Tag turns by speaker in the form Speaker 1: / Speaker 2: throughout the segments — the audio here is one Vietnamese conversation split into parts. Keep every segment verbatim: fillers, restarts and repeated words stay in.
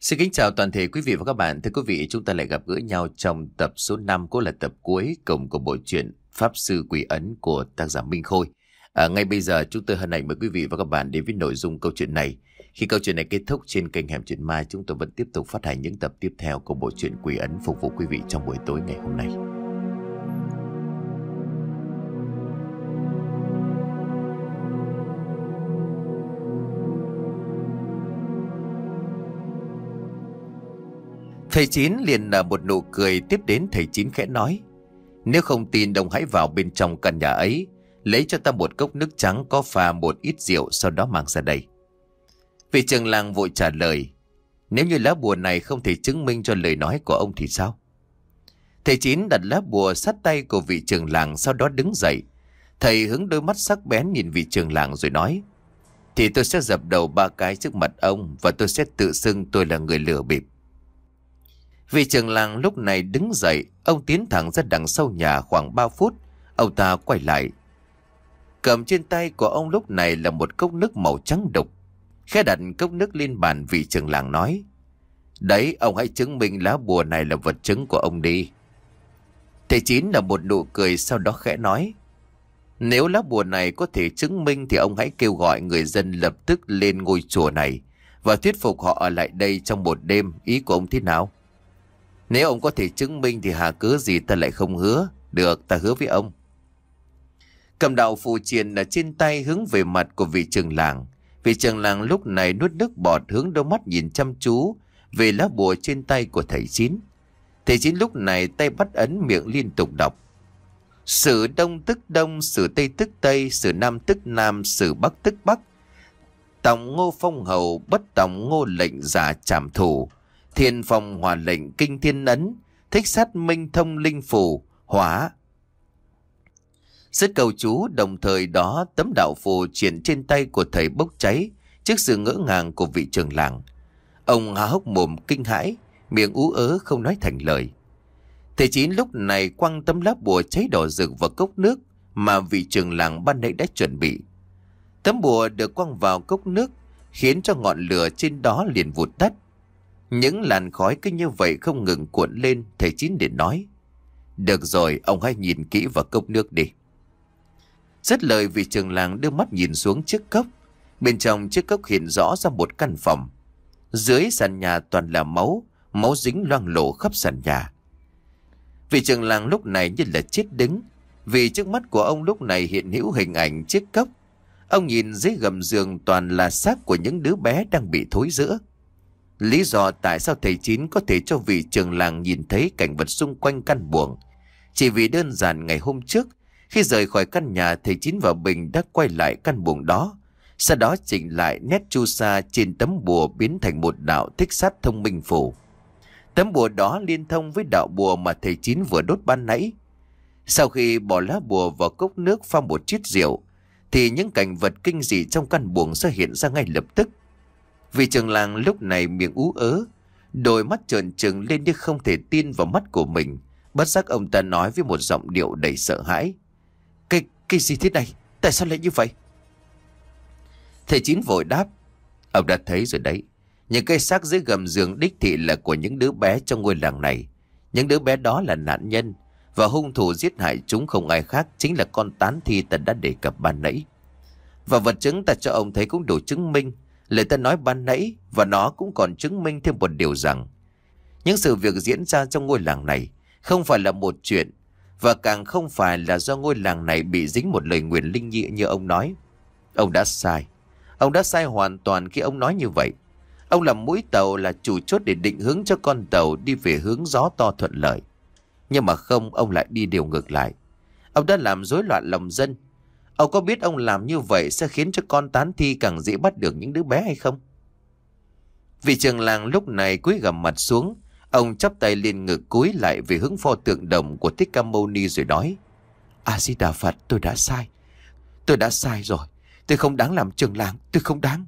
Speaker 1: Xin kính chào toàn thể quý vị và các bạn. Thưa quý vị, chúng ta lại gặp gỡ nhau trong tập số năm, cũng là tập cuối cùng của bộ truyện Pháp Sư Quỷ Ấn của tác giả Minh Khôi. À, ngay bây giờ chúng tôi hân hạnh mời quý vị và các bạn đến với nội dung câu chuyện này. Khi câu chuyện này kết thúc trên kênh Hẻm Chuyện Ma, chúng tôi vẫn tiếp tục phát hành những tập tiếp theo của bộ truyện Quỷ Ấn phục vụ quý vị trong buổi tối ngày hôm nay. Thầy Chín liền nở một nụ cười, tiếp đến thầy Chín khẽ nói: "Nếu không tin, đồng hãy vào bên trong căn nhà ấy, lấy cho ta một cốc nước trắng có pha một ít rượu, sau đó mang ra đây." Vị trưởng làng vội trả lời: "Nếu như lá bùa này không thể chứng minh cho lời nói của ông thì sao?" Thầy Chín đặt lá bùa sát tay của vị trưởng làng, sau đó đứng dậy. Thầy hướng đôi mắt sắc bén nhìn vị trưởng làng rồi nói: "Thì tôi sẽ dập đầu ba cái trước mặt ông, và tôi sẽ tự xưng tôi là người lừa bịp." Vị trưởng làng lúc này đứng dậy, ông tiến thẳng ra đằng sau nhà khoảng ba phút. Ông ta quay lại, cầm trên tay của ông lúc này là một cốc nước màu trắng đục. Khẽ đặt cốc nước lên bàn, vị trưởng làng nói: "Đấy, ông hãy chứng minh lá bùa này là vật chứng của ông đi." Thầy Chín là một nụ cười, sau đó khẽ nói: "Nếu lá bùa này có thể chứng minh thì ông hãy kêu gọi người dân lập tức lên ngôi chùa này và thuyết phục họ ở lại đây trong một đêm. Ý của ông thế nào? Nếu ông có thể chứng minh thì hà cớ gì ta lại không hứa? Được, ta hứa với ông." Cầm đạo phù triện ở trên tay hướng về mặt của vị trưởng làng. Vị trưởng làng lúc này nuốt nước bọt, hướng đôi mắt nhìn chăm chú về lá bùa trên tay của thầy Chín. Thầy Chín lúc này tay bắt ấn, miệng liên tục đọc: "Sử đông tức đông, sử tây tức tây, sử nam tức nam, sử bắc tức bắc. Tòng ngô phong hầu, bất tòng ngô lệnh giả trảm thủ. Thiên phong hòa lệnh kinh thiên ấn, thích sát minh thông linh phù, hỏa." Dứt câu chú, đồng thời đó tấm đạo phù triển trên tay của thầy bốc cháy trước sự ngỡ ngàng của vị trưởng làng. Ông há hốc mồm kinh hãi, miệng ú ớ không nói thành lời. Thầy Chín lúc này quăng tấm lá bùa cháy đỏ rực vào cốc nước mà vị trưởng làng ban nãy đã chuẩn bị. Tấm bùa được quăng vào cốc nước khiến cho ngọn lửa trên đó liền vụt tắt. Những làn khói cứ như vậy không ngừng cuộn lên. Thầy Chín liền nói: "Được rồi, ông hãy nhìn kỹ vào cốc nước đi." Dứt lời, vị trưởng làng đưa mắt nhìn xuống chiếc cốc. Bên trong chiếc cốc hiện rõ ra một căn phòng. Dưới sàn nhà toàn là máu, máu dính loang lổ khắp sàn nhà. Vị trưởng làng lúc này như là chết đứng, vì trước mắt của ông lúc này hiện hữu hình ảnh chiếc cốc. Ông nhìn dưới gầm giường toàn là xác của những đứa bé đang bị thối rữa. Lý do tại sao thầy Chín có thể cho vị trưởng làng nhìn thấy cảnh vật xung quanh căn buồng chỉ vì đơn giản ngày hôm trước, khi rời khỏi căn nhà, thầy Chín và Bình đã quay lại căn buồng đó, sau đó chỉnh lại nét chu sa trên tấm bùa biến thành một đạo thích sát thông minh phù. Tấm bùa đó liên thông với đạo bùa mà thầy Chín vừa đốt ban nãy. Sau khi bỏ lá bùa vào cốc nước pha một chút rượu, thì những cảnh vật kinh dị trong căn buồng sẽ hiện ra ngay lập tức. Vị trưởng làng lúc này miệng ú ớ, đôi mắt trợn trừng lên như không thể tin vào mắt của mình. Bất giác ông ta nói với một giọng điệu đầy sợ hãi: Cái, cái gì thế này? Tại sao lại như vậy?" Thầy Chín vội đáp: "Ông đã thấy rồi đấy. Những cái xác dưới gầm giường đích thị là của những đứa bé trong ngôi làng này. Những đứa bé đó là nạn nhân, và hung thủ giết hại chúng không ai khác chính là con tán thi ta đã đề cập ban nãy. Và vật chứng ta cho ông thấy cũng đủ chứng minh lời ta nói ban nãy, và nó cũng còn chứng minh thêm một điều rằng những sự việc diễn ra trong ngôi làng này không phải là một chuyện, và càng không phải là do ngôi làng này bị dính một lời nguyền linh nhị như ông nói. Ông đã sai. Ông đã sai hoàn toàn khi ông nói như vậy. Ông làm mũi tàu, là chủ chốt để định hướng cho con tàu đi về hướng gió to thuận lợi. Nhưng mà không, ông lại đi điều ngược lại. Ông đã làm rối loạn lòng dân. Ông có biết ông làm như vậy sẽ khiến cho con tán thi càng dễ bắt được những đứa bé hay không?" Vị trưởng làng lúc này cúi gằm mặt xuống. Ông chắp tay lên ngực, cúi lại về hướng pho tượng đồng của Thích Ca Mâu Ni rồi nói: "A Di Đà Phật, tôi đã sai. Tôi đã sai rồi. Tôi không đáng làm trưởng làng, tôi không đáng."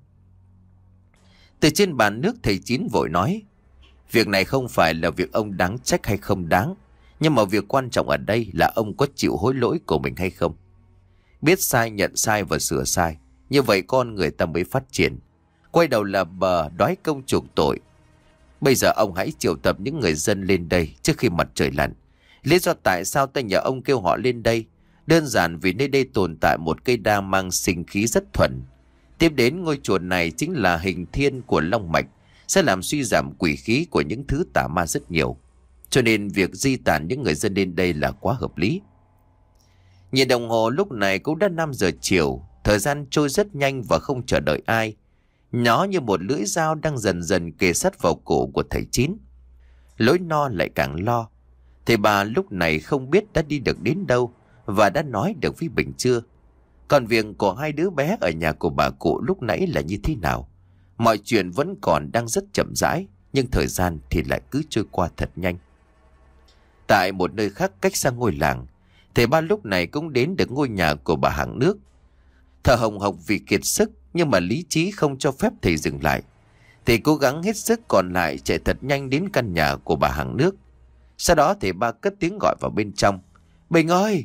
Speaker 1: Từ trên bàn nước, thầy Chín vội nói: "Việc này không phải là việc ông đáng trách hay không đáng, nhưng mà việc quan trọng ở đây là ông có chịu hối lỗi của mình hay không. Biết sai, nhận sai và sửa sai, như vậy con người ta mới phát triển. Quay đầu là bờ, đói công chuộc tội. Bây giờ ông hãy triệu tập những người dân lên đây trước khi mặt trời lặn. Lý do tại sao ta nhờ ông kêu họ lên đây? Đơn giản vì nơi đây tồn tại một cây đa mang sinh khí rất thuần. Tiếp đến ngôi chùa này chính là hình thiên của long mạch, sẽ làm suy giảm quỷ khí của những thứ tà ma rất nhiều. Cho nên việc di tản những người dân lên đây là quá hợp lý. Nhìn đồng hồ lúc này cũng đã năm giờ chiều. Thời gian trôi rất nhanh và không chờ đợi ai. Nó như một lưỡi dao đang dần dần kề sát vào cổ của thầy Chín. Lối no lại càng lo. Thầy bà lúc này không biết đã đi được đến đâu và đã nói được với Bình chưa. Còn việc của hai đứa bé ở nhà của bà cụ lúc nãy là như thế nào? Mọi chuyện vẫn còn đang rất chậm rãi, nhưng thời gian thì lại cứ trôi qua thật nhanh. Tại một nơi khác cách xa ngôi làng, thầy ba lúc này cũng đến được ngôi nhà của bà hàng nước. Thở hồng hộc vì kiệt sức, nhưng mà lý trí không cho phép thầy dừng lại. Thầy cố gắng hết sức còn lại chạy thật nhanh đến căn nhà của bà hàng nước. Sau đó thầy ba cất tiếng gọi vào bên trong. Bình ơi!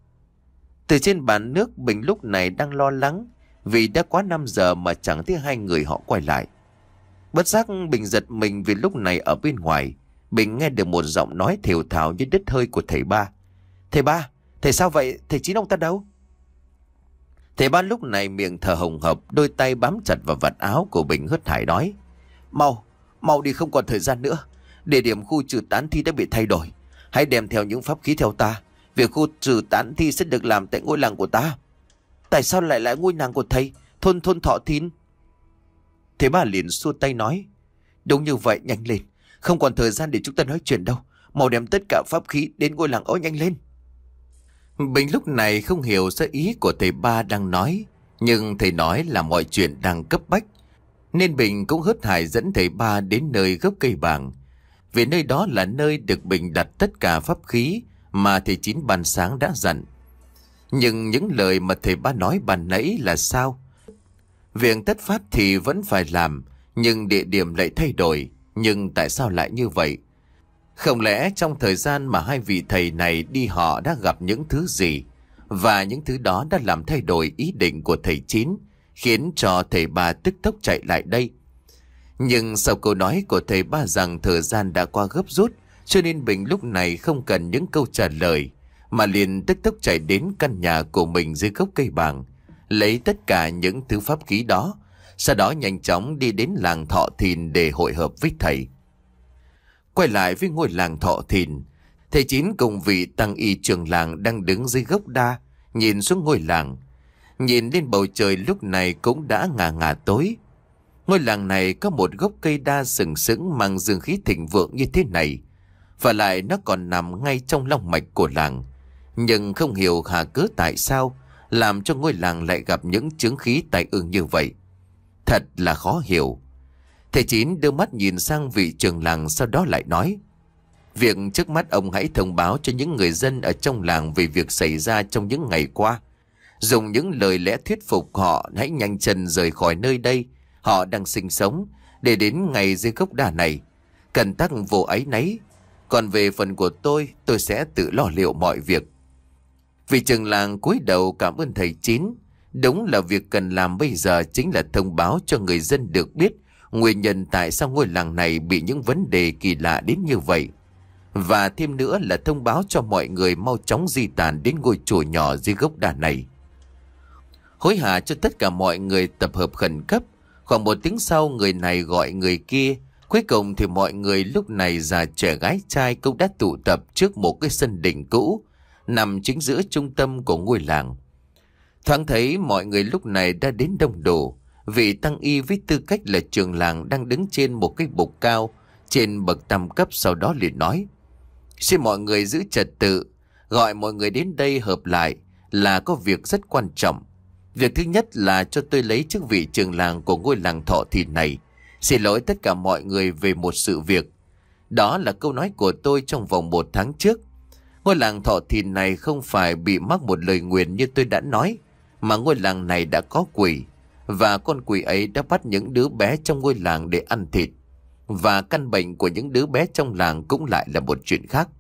Speaker 1: Từ trên bàn nước, Bình lúc này đang lo lắng vì đã quá năm giờ mà chẳng thấy hai người họ quay lại. Bất giác Bình giật mình vì lúc này ở bên ngoài, Bình nghe được một giọng nói thều thào như đứt hơi của thầy ba. Thầy ba, thầy sao vậy? Thầy Chín ông ta đâu? Thầy ba lúc này miệng thở hồng hộc, đôi tay bám chặt vào vạt áo của Bình hớt hải nói. Mau, mau đi, không còn thời gian nữa. Địa điểm khu trừ tán thi đã bị thay đổi. Hãy đem theo những pháp khí theo ta. Việc khu trừ tán thi sẽ được làm tại ngôi làng của ta. Tại sao lại lại ngôi làng của thầy? Thôn thôn Thọ Thìn. Thầy ba liền xua tay nói. Đúng như vậy, nhanh lên. Không còn thời gian để chúng ta nói chuyện đâu. Mau đem tất cả pháp khí đến ngôi làng ối, nhanh lên. Bình lúc này không hiểu ra ý của thầy ba đang nói. Nhưng thầy nói là mọi chuyện đang cấp bách, nên Bình cũng hớt hải dẫn thầy ba đến nơi gốc cây bàng. Vì nơi đó là nơi được Bình đặt tất cả pháp khí mà thầy Chín ban sáng đã dặn. Nhưng những lời mà thầy ba nói ban nãy là sao? Việc tất pháp thì vẫn phải làm, nhưng địa điểm lại thay đổi. Nhưng tại sao lại như vậy? Không lẽ trong thời gian mà hai vị thầy này đi họ đã gặp những thứ gì? Và những thứ đó đã làm thay đổi ý định của thầy Chín, khiến cho thầy ba tức tốc chạy lại đây. Nhưng sau câu nói của thầy ba rằng thời gian đã qua gấp rút, cho nên Bình lúc này không cần những câu trả lời, mà liền tức tốc chạy đến căn nhà của mình dưới gốc cây bàng, lấy tất cả những thứ pháp khí đó, sau đó nhanh chóng đi đến làng Thọ Thìn để hội hợp với thầy. Quay lại với ngôi làng Thọ Thìn, thầy Chín cùng vị tăng y trưởng làng đang đứng dưới gốc đa, nhìn xuống ngôi làng. Nhìn lên bầu trời lúc này cũng đã ngà ngà tối. Ngôi làng này có một gốc cây đa sừng sững mang dương khí thịnh vượng như thế này, và lại nó còn nằm ngay trong long mạch của làng. Nhưng không hiểu hà cớ tại sao làm cho ngôi làng lại gặp những chướng khí tai ương như vậy. Thật là khó hiểu. Thầy Chín đưa mắt nhìn sang vị trưởng làng, sau đó lại nói. Việc trước mắt ông hãy thông báo cho những người dân ở trong làng về việc xảy ra trong những ngày qua. Dùng những lời lẽ thuyết phục họ hãy nhanh chân rời khỏi nơi đây họ đang sinh sống, để đến ngày dưới gốc đa này. Cần tắc vô áy náy. Còn về phần của tôi, tôi sẽ tự lo liệu mọi việc. Vị trưởng làng cúi đầu cảm ơn thầy Chín. Đúng là việc cần làm bây giờ chính là thông báo cho người dân được biết nguyên nhân tại sao ngôi làng này bị những vấn đề kỳ lạ đến như vậy. Và thêm nữa là thông báo cho mọi người mau chóng di tản đến ngôi chùa nhỏ dưới gốc đa này. Hối hả cho tất cả mọi người tập hợp khẩn cấp. Khoảng một tiếng sau, người này gọi người kia. Cuối cùng thì mọi người lúc này già trẻ gái trai cũng đã tụ tập trước một cái sân đỉnh cũ nằm chính giữa trung tâm của ngôi làng. Thoáng thấy mọi người lúc này đã đến đông đủ. Vị tăng y với tư cách là trưởng làng đang đứng trên một cái bục cao trên bậc tam cấp, sau đó liền nói. Xin mọi người giữ trật tự, gọi mọi người đến đây hợp lại là có việc rất quan trọng. Việc thứ nhất là cho tôi lấy chức vị trưởng làng của ngôi làng Thọ Thìn này. Xin lỗi tất cả mọi người về một sự việc. Đó là câu nói của tôi trong vòng một tháng trước. Ngôi làng Thọ Thìn này không phải bị mắc một lời nguyền như tôi đã nói, mà ngôi làng này đã có quỷ. Và con quỷ ấy đã bắt những đứa bé trong ngôi làng để ăn thịt. Và căn bệnh của những đứa bé trong làng cũng lại là một chuyện khác.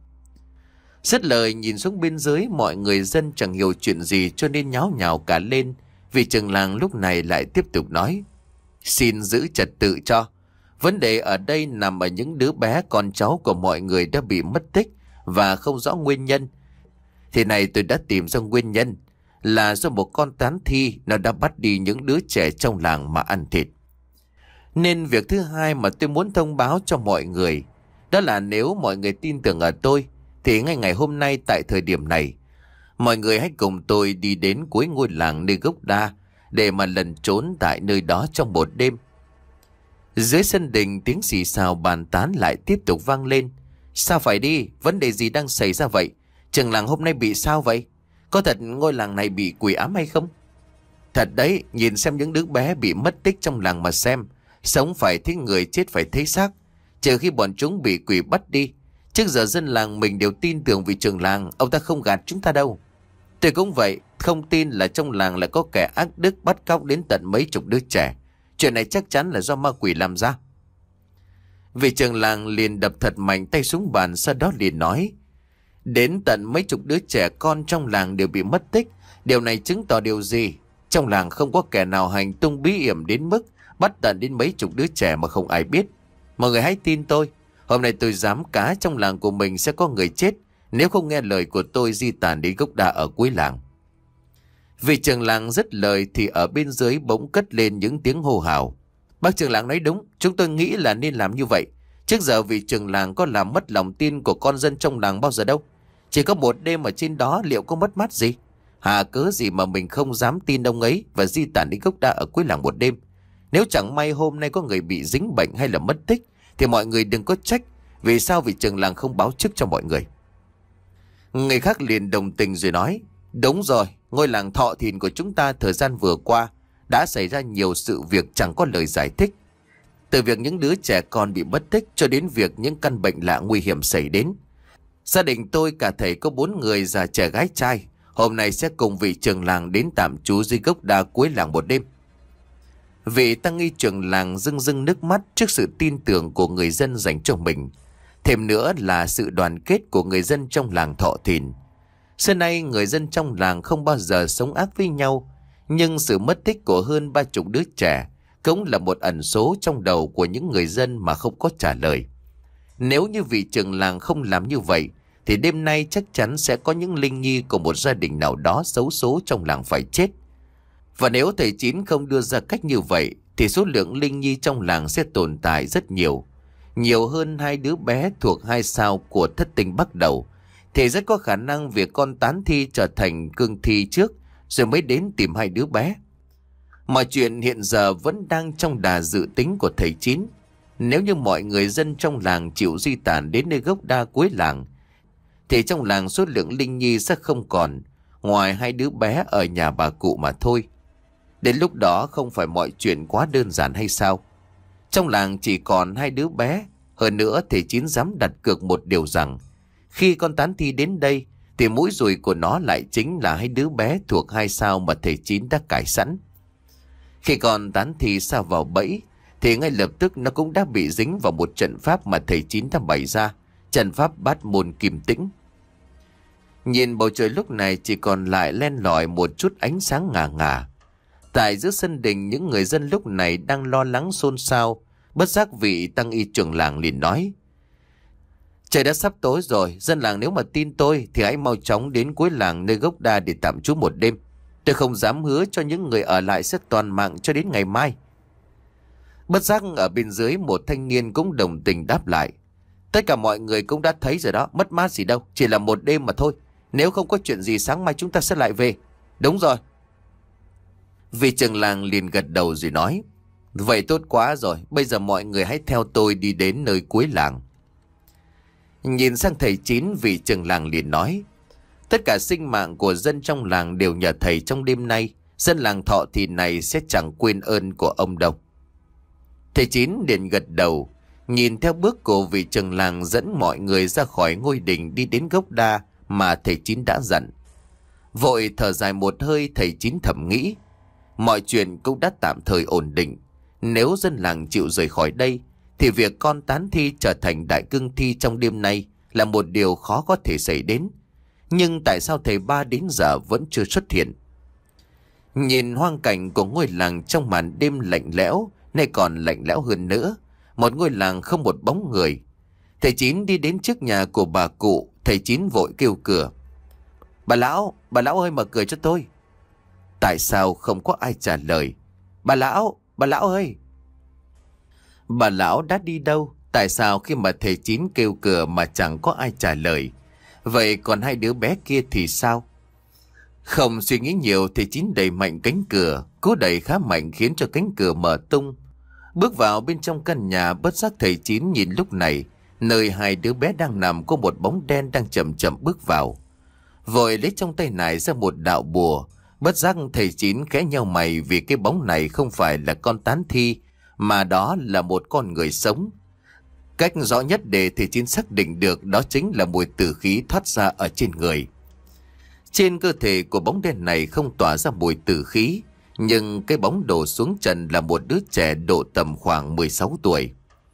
Speaker 1: Dứt lời nhìn xuống bên dưới, mọi người dân chẳng hiểu chuyện gì cho nên nháo nhào cả lên. Vì trưởng làng lúc này lại tiếp tục nói. Xin giữ trật tự cho. Vấn đề ở đây nằm ở những đứa bé con cháu của mọi người đã bị mất tích và không rõ nguyên nhân. Thì này tôi đã tìm ra nguyên nhân là do một con tán thi nó đã bắt đi những đứa trẻ trong làng mà ăn thịt. Nên việc thứ hai mà tôi muốn thông báo cho mọi người đó là nếu mọi người tin tưởng ở tôi thì ngay ngày hôm nay tại thời điểm này, mọi người hãy cùng tôi đi đến cuối ngôi làng nơi gốc đa để mà lẩn trốn tại nơi đó trong một đêm. Dưới sân đình, tiếng xì xào bàn tán lại tiếp tục vang lên. Sao phải đi? Vấn đề gì đang xảy ra vậy? Trường làng hôm nay bị sao vậy? Có thật ngôi làng này bị quỷ ám hay không? Thật đấy, nhìn xem những đứa bé bị mất tích trong làng mà xem. Sống phải thấy người, chết phải thấy xác. Trừ khi bọn chúng bị quỷ bắt đi. Trước giờ dân làng mình đều tin tưởng vị trưởng làng, ông ta không gạt chúng ta đâu. Tôi cũng vậy, không tin là trong làng lại có kẻ ác đức bắt cóc đến tận mấy chục đứa trẻ. Chuyện này chắc chắn là do ma quỷ làm ra. Vị trưởng làng liền đập thật mạnh tay xuống bàn, sau đó liền nói: đến tận mấy chục đứa trẻ con trong làng đều bị mất tích. Điều này chứng tỏ điều gì? Trong làng không có kẻ nào hành tung bí hiểm đến mức bắt tận đến mấy chục đứa trẻ mà không ai biết. Mọi người hãy tin tôi. Hôm nay tôi dám cá trong làng của mình sẽ có người chết nếu không nghe lời của tôi di tản đến gốc đa ở cuối làng. Vị trưởng làng dứt lời thì ở bên dưới bỗng cất lên những tiếng hô hào. Bác trưởng làng nói đúng, chúng tôi nghĩ là nên làm như vậy. Trước giờ vị trưởng làng có làm mất lòng tin của con dân trong làng bao giờ đâu. Chỉ có một đêm ở trên đó liệu có mất mát gì? Hà cớ gì mà mình không dám tin ông ấy và di tản đến gốc đa ở cuối làng một đêm. Nếu chẳng may hôm nay có người bị dính bệnh hay là mất tích thì mọi người đừng có trách vì sao vị trưởng làng không báo trước cho mọi người. Người khác liền đồng tình rồi nói: đúng rồi, ngôi làng Thọ Thìn của chúng ta thời gian vừa qua đã xảy ra nhiều sự việc chẳng có lời giải thích. Từ việc những đứa trẻ con bị mất tích cho đến việc những căn bệnh lạ nguy hiểm xảy đến. Gia đình tôi cả thảy có bốn người già trẻ gái trai. Hôm nay sẽ cùng vị trưởng làng đến tạm trú dưới gốc đa cuối làng một đêm. Vị tăng y trưởng làng rưng rưng nước mắt trước sự tin tưởng của người dân dành cho mình. Thêm nữa là sự đoàn kết của người dân trong làng Thọ Thìn. Xưa nay người dân trong làng không bao giờ sống ác với nhau. Nhưng sự mất tích của hơn ba chục đứa trẻ cũng là một ẩn số trong đầu của những người dân mà không có trả lời. Nếu như vị trưởng làng không làm như vậy thì đêm nay chắc chắn sẽ có những linh nhi của một gia đình nào đó xấu số trong làng phải chết. Và nếu thầy Chín không đưa ra cách như vậy thì số lượng linh nhi trong làng sẽ tồn tại rất nhiều. Nhiều hơn hai đứa bé thuộc hai sao của thất tinh bắt đầu thì rất có khả năng việc con tán thi trở thành cương thi trước rồi mới đến tìm hai đứa bé. Mọi chuyện hiện giờ vẫn đang trong đà dự tính của thầy Chín. Nếu như mọi người dân trong làng chịu di tản đến nơi gốc đa cuối làng thì trong làng số lượng linh nhi sẽ không còn, ngoài hai đứa bé ở nhà bà cụ mà thôi. Đến lúc đó không phải mọi chuyện quá đơn giản hay sao? Trong làng chỉ còn hai đứa bé. Hơn nữa thầy Chín dám đặt cược một điều rằng khi con tán thi đến đây thì mũi dùi của nó lại chính là hai đứa bé thuộc hai sao mà thầy Chín đã cài sẵn. Khi con tán thi sa vào bẫy thì ngay lập tức nó cũng đã bị dính vào một trận pháp mà thầy Chín đã bày ra, trận pháp bát môn kim tĩnh. Nhìn bầu trời lúc này chỉ còn lại len lỏi một chút ánh sáng ngà ngà. Tại giữa sân đình, những người dân lúc này đang lo lắng xôn xao. Bất giác vị tăng y trưởng làng liền nói: trời đã sắp tối rồi, dân làng nếu mà tin tôi thì hãy mau chóng đến cuối làng nơi gốc đa để tạm trú một đêm. Tôi không dám hứa cho những người ở lại sẽ toàn mạng cho đến ngày mai. Bất giác ở bên dưới một thanh niên cũng đồng tình đáp lại: tất cả mọi người cũng đã thấy rồi đó, mất mát gì đâu, chỉ là một đêm mà thôi. Nếu không có chuyện gì sáng mai chúng ta sẽ lại về. Đúng rồi. Vị trưởng làng liền gật đầu rồi nói: vậy tốt quá rồi, bây giờ mọi người hãy theo tôi đi đến nơi cuối làng. Nhìn sang thầy Chín, vị trưởng làng liền nói: tất cả sinh mạng của dân trong làng đều nhờ thầy trong đêm nay. Dân làng Thọ Thìn này sẽ chẳng quên ơn của ông đâu. Thầy Chín liền gật đầu, nhìn theo bước của vị trưởng làng dẫn mọi người ra khỏi ngôi đình đi đến gốc đa mà thầy Chín đã dặn. Vội thở dài một hơi, thầy Chín thầm nghĩ mọi chuyện cũng đã tạm thời ổn định. Nếu dân làng chịu rời khỏi đây thì việc con tán thi trở thành đại cương thi trong đêm nay là một điều khó có thể xảy đến. Nhưng tại sao thầy Ba đến giờ vẫn chưa xuất hiện? Nhìn hoang cảnh của ngôi làng trong màn đêm lạnh lẽo, nay còn lạnh lẽo hơn nữa, một ngôi làng không một bóng người. Thầy Chín đi đến trước nhà của bà cụ. Thầy Chín vội kêu cửa. Bà lão, bà lão ơi, mở cửa cho tôi. Tại sao không có ai trả lời? Bà lão, bà lão ơi. Bà lão đã đi đâu? Tại sao khi mà thầy Chín kêu cửa mà chẳng có ai trả lời? Vậy còn hai đứa bé kia thì sao? Không suy nghĩ nhiều, thầy Chín đẩy mạnh cánh cửa. Cố đẩy khá mạnh khiến cho cánh cửa mở tung. Bước vào bên trong căn nhà, bất giác thầy Chín nhìn lúc này, nơi hai đứa bé đang nằm có một bóng đen đang chậm chậm bước vào. Vội lấy trong tay nải ra một đạo bùa. Bất giác thầy Chín khẽ nheo mày vì cái bóng này không phải là con tán thi, mà đó là một con người sống. Cách rõ nhất để thầy Chín xác định được đó chính là mùi tử khí thoát ra ở trên người. Trên cơ thể của bóng đen này không tỏa ra mùi tử khí, nhưng cái bóng đổ xuống trần là một đứa trẻ độ tầm khoảng mười sáu tuổi.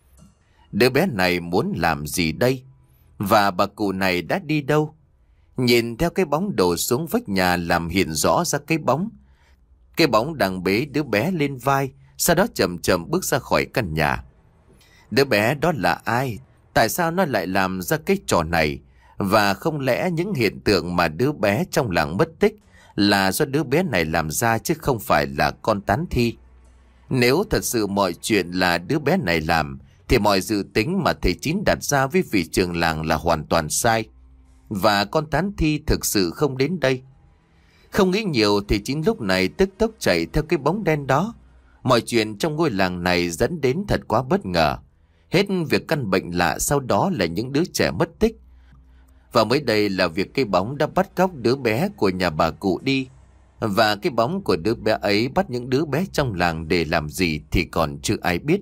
Speaker 1: Đứa bé này muốn làm gì đây? Và bà cụ này đã đi đâu? Nhìn theo cái bóng đổ xuống vách nhà làm hiện rõ ra cái bóng. Cái bóng đang bế đứa bé lên vai, sau đó chậm chậm bước ra khỏi căn nhà. Đứa bé đó là ai? Tại sao nó lại làm ra cái trò này? Và không lẽ những hiện tượng mà đứa bé trong làng mất tích là do đứa bé này làm ra chứ không phải là con tán thi? Nếu thật sự mọi chuyện là đứa bé này làm, thì mọi dự tính mà thầy Chín đặt ra với vị trưởng làng là hoàn toàn sai. Và con tán thi thực sự không đến đây. Không nghĩ nhiều, thầy Chín lúc này tức tốc chạy theo cái bóng đen đó. Mọi chuyện trong ngôi làng này dẫn đến thật quá bất ngờ. Hết việc căn bệnh lạ, sau đó là những đứa trẻ mất tích. Và mới đây là việc cái bóng đã bắt cóc đứa bé của nhà bà cụ đi. Và cái bóng của đứa bé ấy bắt những đứa bé trong làng để làm gì thì còn chưa ai biết.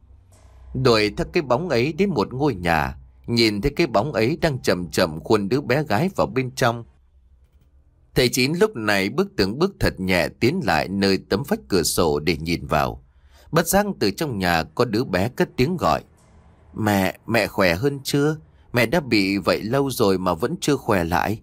Speaker 1: Đuổi theo cái bóng ấy đến một ngôi nhà, nhìn thấy cái bóng ấy đang chậm chậm khuôn đứa bé gái vào bên trong. Thầy Chín lúc này bước từng bước thật nhẹ tiến lại nơi tấm vách cửa sổ để nhìn vào. Bất giác từ trong nhà có đứa bé cất tiếng gọi. Mẹ, mẹ khỏe hơn chưa? Mẹ đã bị vậy lâu rồi mà vẫn chưa khỏe lại.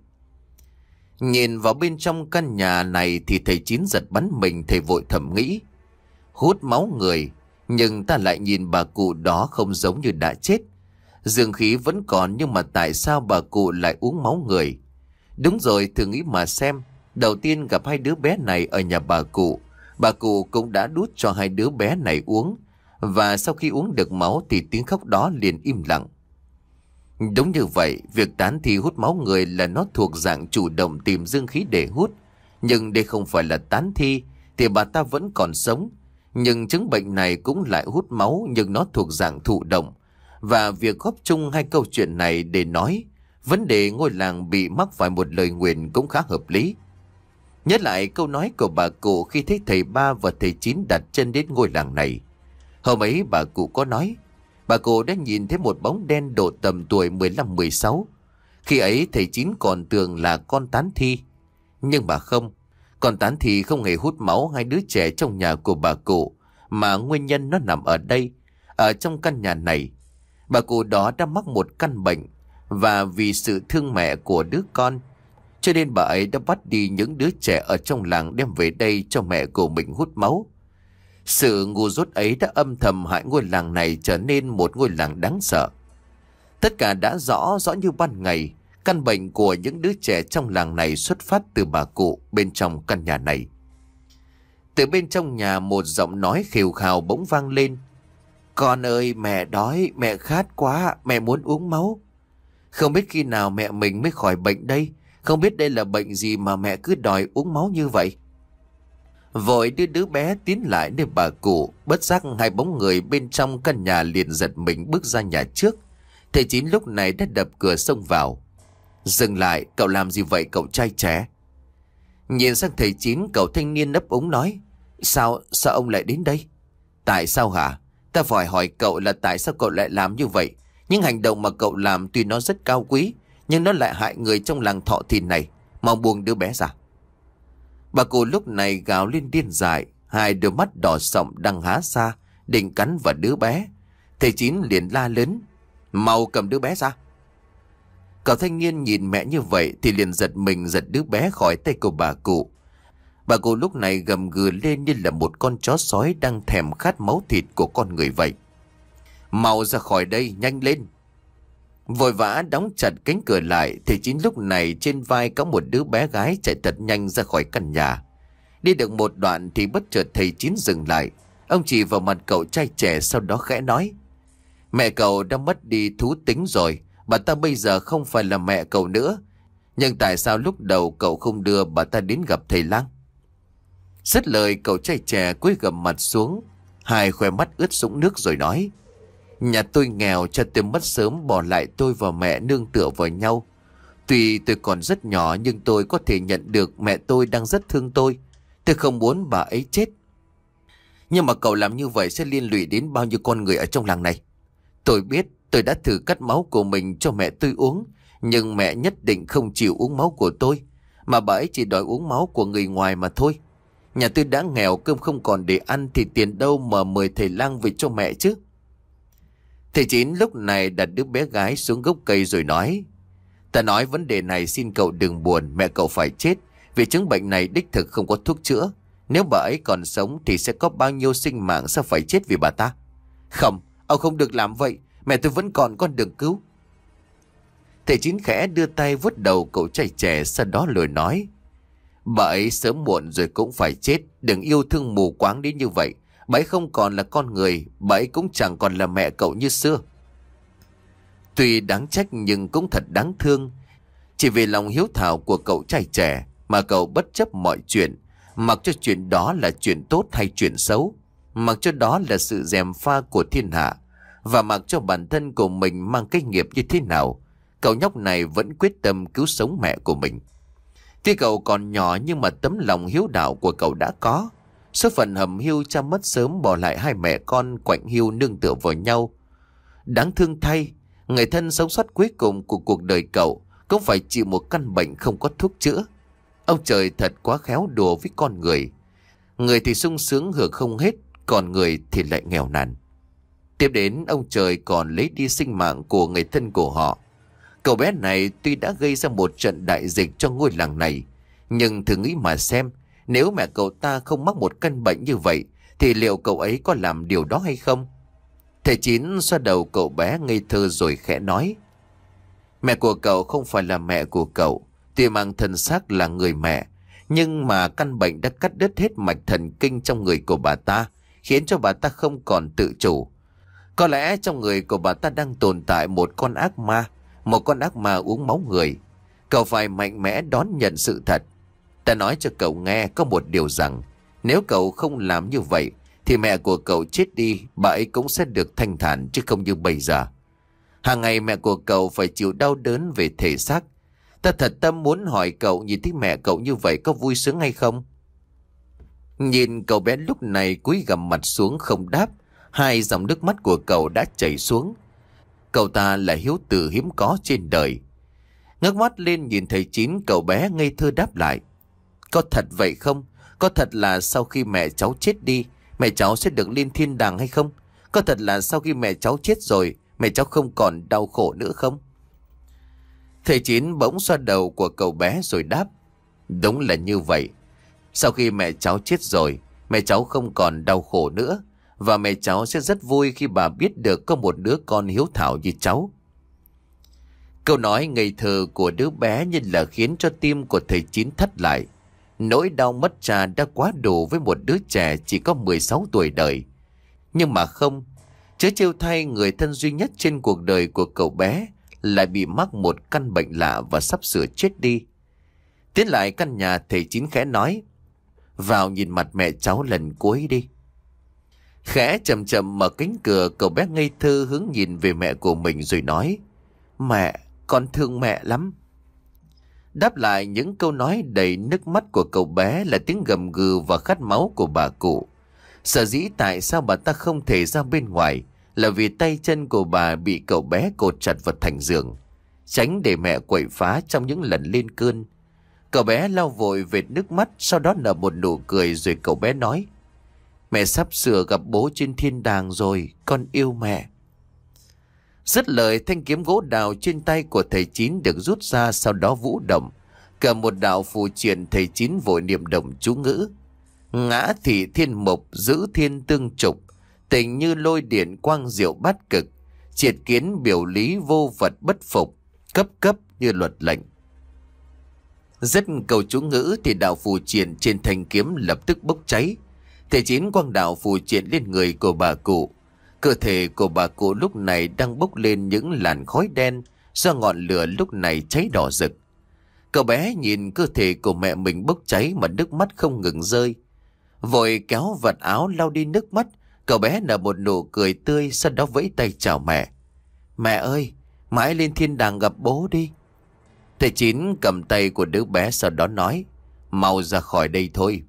Speaker 1: Nhìn vào bên trong căn nhà này thì thầy Chín giật bắn mình. Thầy vội thầm nghĩ, hút máu người, nhưng ta lại nhìn bà cụ đó không giống như đã chết. Dương khí vẫn còn, nhưng mà tại sao bà cụ lại uống máu người? Đúng rồi, thử nghĩ mà xem. Đầu tiên gặp hai đứa bé này ở nhà bà cụ, bà cụ cũng đã đút cho hai đứa bé này uống. Và sau khi uống được máu thì tiếng khóc đó liền im lặng. Đúng như vậy, việc tán thi hút máu người là nó thuộc dạng chủ động tìm dương khí để hút. Nhưng đây không phải là tán thi, thì bà ta vẫn còn sống. Nhưng chứng bệnh này cũng lại hút máu, nhưng nó thuộc dạng thụ động. Và việc góp chung hai câu chuyện này để nói vấn đề ngôi làng bị mắc phải một lời nguyền cũng khá hợp lý. Nhớ lại câu nói của bà cụ khi thấy thầy Ba và thầy Chín đặt chân đến ngôi làng này. Hôm ấy bà cụ có nói, bà cụ đã nhìn thấy một bóng đen độ tầm tuổi mười lăm mười sáu. Khi ấy thầy Chín còn tưởng là con tán thi. Nhưng mà không, con tán thi không hề hút máu hai đứa trẻ trong nhà của bà cụ, mà nguyên nhân nó nằm ở đây, ở trong căn nhà này. Bà cụ đó đã mắc một căn bệnh, và vì sự thương mẹ của đứa con, cho nên bà ấy đã bắt đi những đứa trẻ ở trong làng đem về đây cho mẹ của mình hút máu. Sự ngu dốt ấy đã âm thầm hại ngôi làng này trở nên một ngôi làng đáng sợ. Tất cả đã rõ rõ như ban ngày. Căn bệnh của những đứa trẻ trong làng này xuất phát từ bà cụ bên trong căn nhà này. Từ bên trong nhà một giọng nói khều khào bỗng vang lên. Con ơi, mẹ đói, mẹ khát quá, mẹ muốn uống máu. Không biết khi nào mẹ mình mới khỏi bệnh đây. Không biết đây là bệnh gì mà mẹ cứ đòi uống máu như vậy. Vội đưa đứa bé tiến lại nơi bà cụ. Bất giác hai bóng người bên trong căn nhà liền giật mình bước ra nhà trước. Thầy Chín lúc này đã đập cửa xông vào. Dừng lại, cậu làm gì vậy cậu trai trẻ? Nhìn sang thầy Chín, cậu thanh niên ấp úng nói. Sao, sao ông lại đến đây? Tại sao hả? Ta phải hỏi cậu là tại sao cậu lại làm như vậy? Những hành động mà cậu làm tuy nó rất cao quý, nhưng nó lại hại người trong làng Thọ Thìn này. Mau buông đứa bé ra. Bà cụ lúc này gào lên điên dại, hai đôi mắt đỏ sậm đang há ra, định cắn vào đứa bé. Thầy Chín liền la lớn. Mau cầm đứa bé ra. Cậu thanh niên nhìn mẹ như vậy thì liền giật mình giật đứa bé khỏi tay của bà cụ. Bà cụ lúc này gầm gừ lên như là một con chó sói đang thèm khát máu thịt của con người vậy. Mau ra khỏi đây, nhanh lên. Vội vã đóng chặt cánh cửa lại, thầy Chín lúc này trên vai có một đứa bé gái chạy thật nhanh ra khỏi căn nhà. Đi được một đoạn thì bất chợt thầy Chín dừng lại. Ông chỉ vào mặt cậu trai trẻ, sau đó khẽ nói: Mẹ cậu đã mất đi thú tính rồi, bà ta bây giờ không phải là mẹ cậu nữa. Nhưng tại sao lúc đầu cậu không đưa bà ta đến gặp thầy lang? Dứt lời, cậu trai trẻ cúi gằm mặt xuống, hai khóe mắt ướt sũng nước rồi nói: Nhà tôi nghèo, cha tôi mất sớm, bỏ lại tôi và mẹ nương tựa vào nhau. Tuy tôi còn rất nhỏ nhưng tôi có thể nhận được mẹ tôi đang rất thương tôi. Tôi không muốn bà ấy chết. Nhưng mà cậu làm như vậy sẽ liên lụy đến bao nhiêu con người ở trong làng này. Tôi biết, tôi đã thử cắt máu của mình cho mẹ tôi uống, nhưng mẹ nhất định không chịu uống máu của tôi, mà bà ấy chỉ đòi uống máu của người ngoài mà thôi. Nhà tôi đã nghèo, cơm không còn để ăn thì tiền đâu mà mời thầy lang về cho mẹ chứ. Thầy Chín lúc này đặt đứa bé gái xuống gốc cây rồi nói: Ta nói vấn đề này xin cậu đừng buồn, mẹ cậu phải chết vì chứng bệnh này đích thực không có thuốc chữa. Nếu bà ấy còn sống thì sẽ có bao nhiêu sinh mạng sao phải chết vì bà ta? Không, ông không được làm vậy, mẹ tôi vẫn còn con đường cứu. Thầy Chín khẽ đưa tay vuốt đầu cậu trai trẻ, sau đó lời nói: Bà ấy sớm muộn rồi cũng phải chết, đừng yêu thương mù quáng đến như vậy. Bà ấy không còn là con người, bà ấy cũng chẳng còn là mẹ cậu như xưa. Tuy đáng trách nhưng cũng thật đáng thương. Chỉ vì lòng hiếu thảo của cậu trai trẻ mà cậu bất chấp mọi chuyện, mặc cho chuyện đó là chuyện tốt hay chuyện xấu, mặc cho đó là sự gièm pha của thiên hạ, và mặc cho bản thân của mình mang cái nghiệp như thế nào, cậu nhóc này vẫn quyết tâm cứu sống mẹ của mình. Tuy cậu còn nhỏ nhưng mà tấm lòng hiếu đạo của cậu đã có. Số phận hầm hiu cha mất sớm bỏ lại hai mẹ con quạnh hiu nương tựa vào nhau. Đáng thương thay, người thân sống sót cuối cùng của cuộc đời cậu cũng phải chịu một căn bệnh không có thuốc chữa. Ông trời thật quá khéo đùa với con người. Người thì sung sướng hưởng không hết, còn người thì lại nghèo nàn. Tiếp đến, ông trời còn lấy đi sinh mạng của người thân của họ. Cậu bé này tuy đã gây ra một trận đại dịch cho ngôi làng này, nhưng thử nghĩ mà xem, nếu mẹ cậu ta không mắc một căn bệnh như vậy thì liệu cậu ấy có làm điều đó hay không? Thầy Chín xoa đầu cậu bé ngây thơ rồi khẽ nói: Mẹ của cậu không phải là mẹ của cậu, tuy mang thân xác là người mẹ, nhưng mà căn bệnh đã cắt đứt hết mạch thần kinh trong người của bà ta, khiến cho bà ta không còn tự chủ. Có lẽ trong người của bà ta đang tồn tại một con ác ma, một con ác ma uống máu người. Cậu phải mạnh mẽ đón nhận sự thật. Ta nói cho cậu nghe có một điều rằng, nếu cậu không làm như vậy thì mẹ của cậu chết đi, bà ấy cũng sẽ được thanh thản chứ không như bây giờ. Hàng ngày mẹ của cậu phải chịu đau đớn về thể xác. Ta thật tâm muốn hỏi cậu, nhìn thấy mẹ cậu như vậy có vui sướng hay không? Nhìn cậu bé lúc này cúi gằm mặt xuống không đáp, hai dòng nước mắt của cậu đã chảy xuống. Cậu ta là hiếu tử hiếm có trên đời. Ngước mắt lên nhìn thầy Chín, cậu bé ngây thơ đáp lại: Có thật vậy không? Có thật là sau khi mẹ cháu chết đi, mẹ cháu sẽ được lên thiên đàng hay không? Có thật là sau khi mẹ cháu chết rồi, mẹ cháu không còn đau khổ nữa không? Thầy Chín bỗng xoa đầu của cậu bé rồi đáp: Đúng là như vậy. Sau khi mẹ cháu chết rồi, mẹ cháu không còn đau khổ nữa, và mẹ cháu sẽ rất vui khi bà biết được có một đứa con hiếu thảo như cháu. Câu nói ngây thơ của đứa bé như là khiến cho tim của thầy Chín thắt lại. Nỗi đau mất cha đã quá đủ với một đứa trẻ chỉ có mười sáu tuổi đời. Nhưng mà không, chớ trêu thay, người thân duy nhất trên cuộc đời của cậu bé lại bị mắc một căn bệnh lạ và sắp sửa chết đi. Tiến lại căn nhà, thầy Chín khẽ nói: Vào nhìn mặt mẹ cháu lần cuối đi. Khẽ chậm chậm mở cánh cửa, cậu bé ngây thơ hướng nhìn về mẹ của mình rồi nói: Mẹ, con thương mẹ lắm. Đáp lại những câu nói đầy nước mắt của cậu bé là tiếng gầm gừ và khát máu của bà cụ. Sở dĩ tại sao bà ta không thể ra bên ngoài là vì tay chân của bà bị cậu bé cột chặt vào thành giường, tránh để mẹ quậy phá trong những lần lên cơn. Cậu bé lau vội vệt nước mắt, sau đó nở một nụ cười rồi cậu bé nói: Mẹ sắp sửa gặp bố trên thiên đàng rồi, con yêu mẹ. Dứt lời, thanh kiếm gỗ đào trên tay của thầy Chín được rút ra, sau đó vũ động. Cả một đạo phù triện, thầy Chín vội niệm động chú ngữ: Ngã thị thiên mục, giữ thiên tương trục, Tình như lôi điện quang diệu bát cực, triệt kiến biểu lý vô vật bất phục, cấp cấp như luật lệnh. Dứt câu chú ngữ thì đạo phù triện trên thanh kiếm lập tức bốc cháy. Thầy Chín quang đạo phù triện lên người của bà cụ. Cơ thể của bà cụ lúc này đang bốc lên những làn khói đen do ngọn lửa lúc này cháy đỏ rực. Cậu bé nhìn cơ thể của mẹ mình bốc cháy mà nước mắt không ngừng rơi. Vội kéo vật áo lau đi nước mắt, cậu bé nở một nụ cười tươi, sau đó vẫy tay chào mẹ. Mẹ ơi, mãi lên thiên đàng gặp bố đi. Thầy Chín cầm tay của đứa bé sau đó nói, mau ra khỏi đây thôi.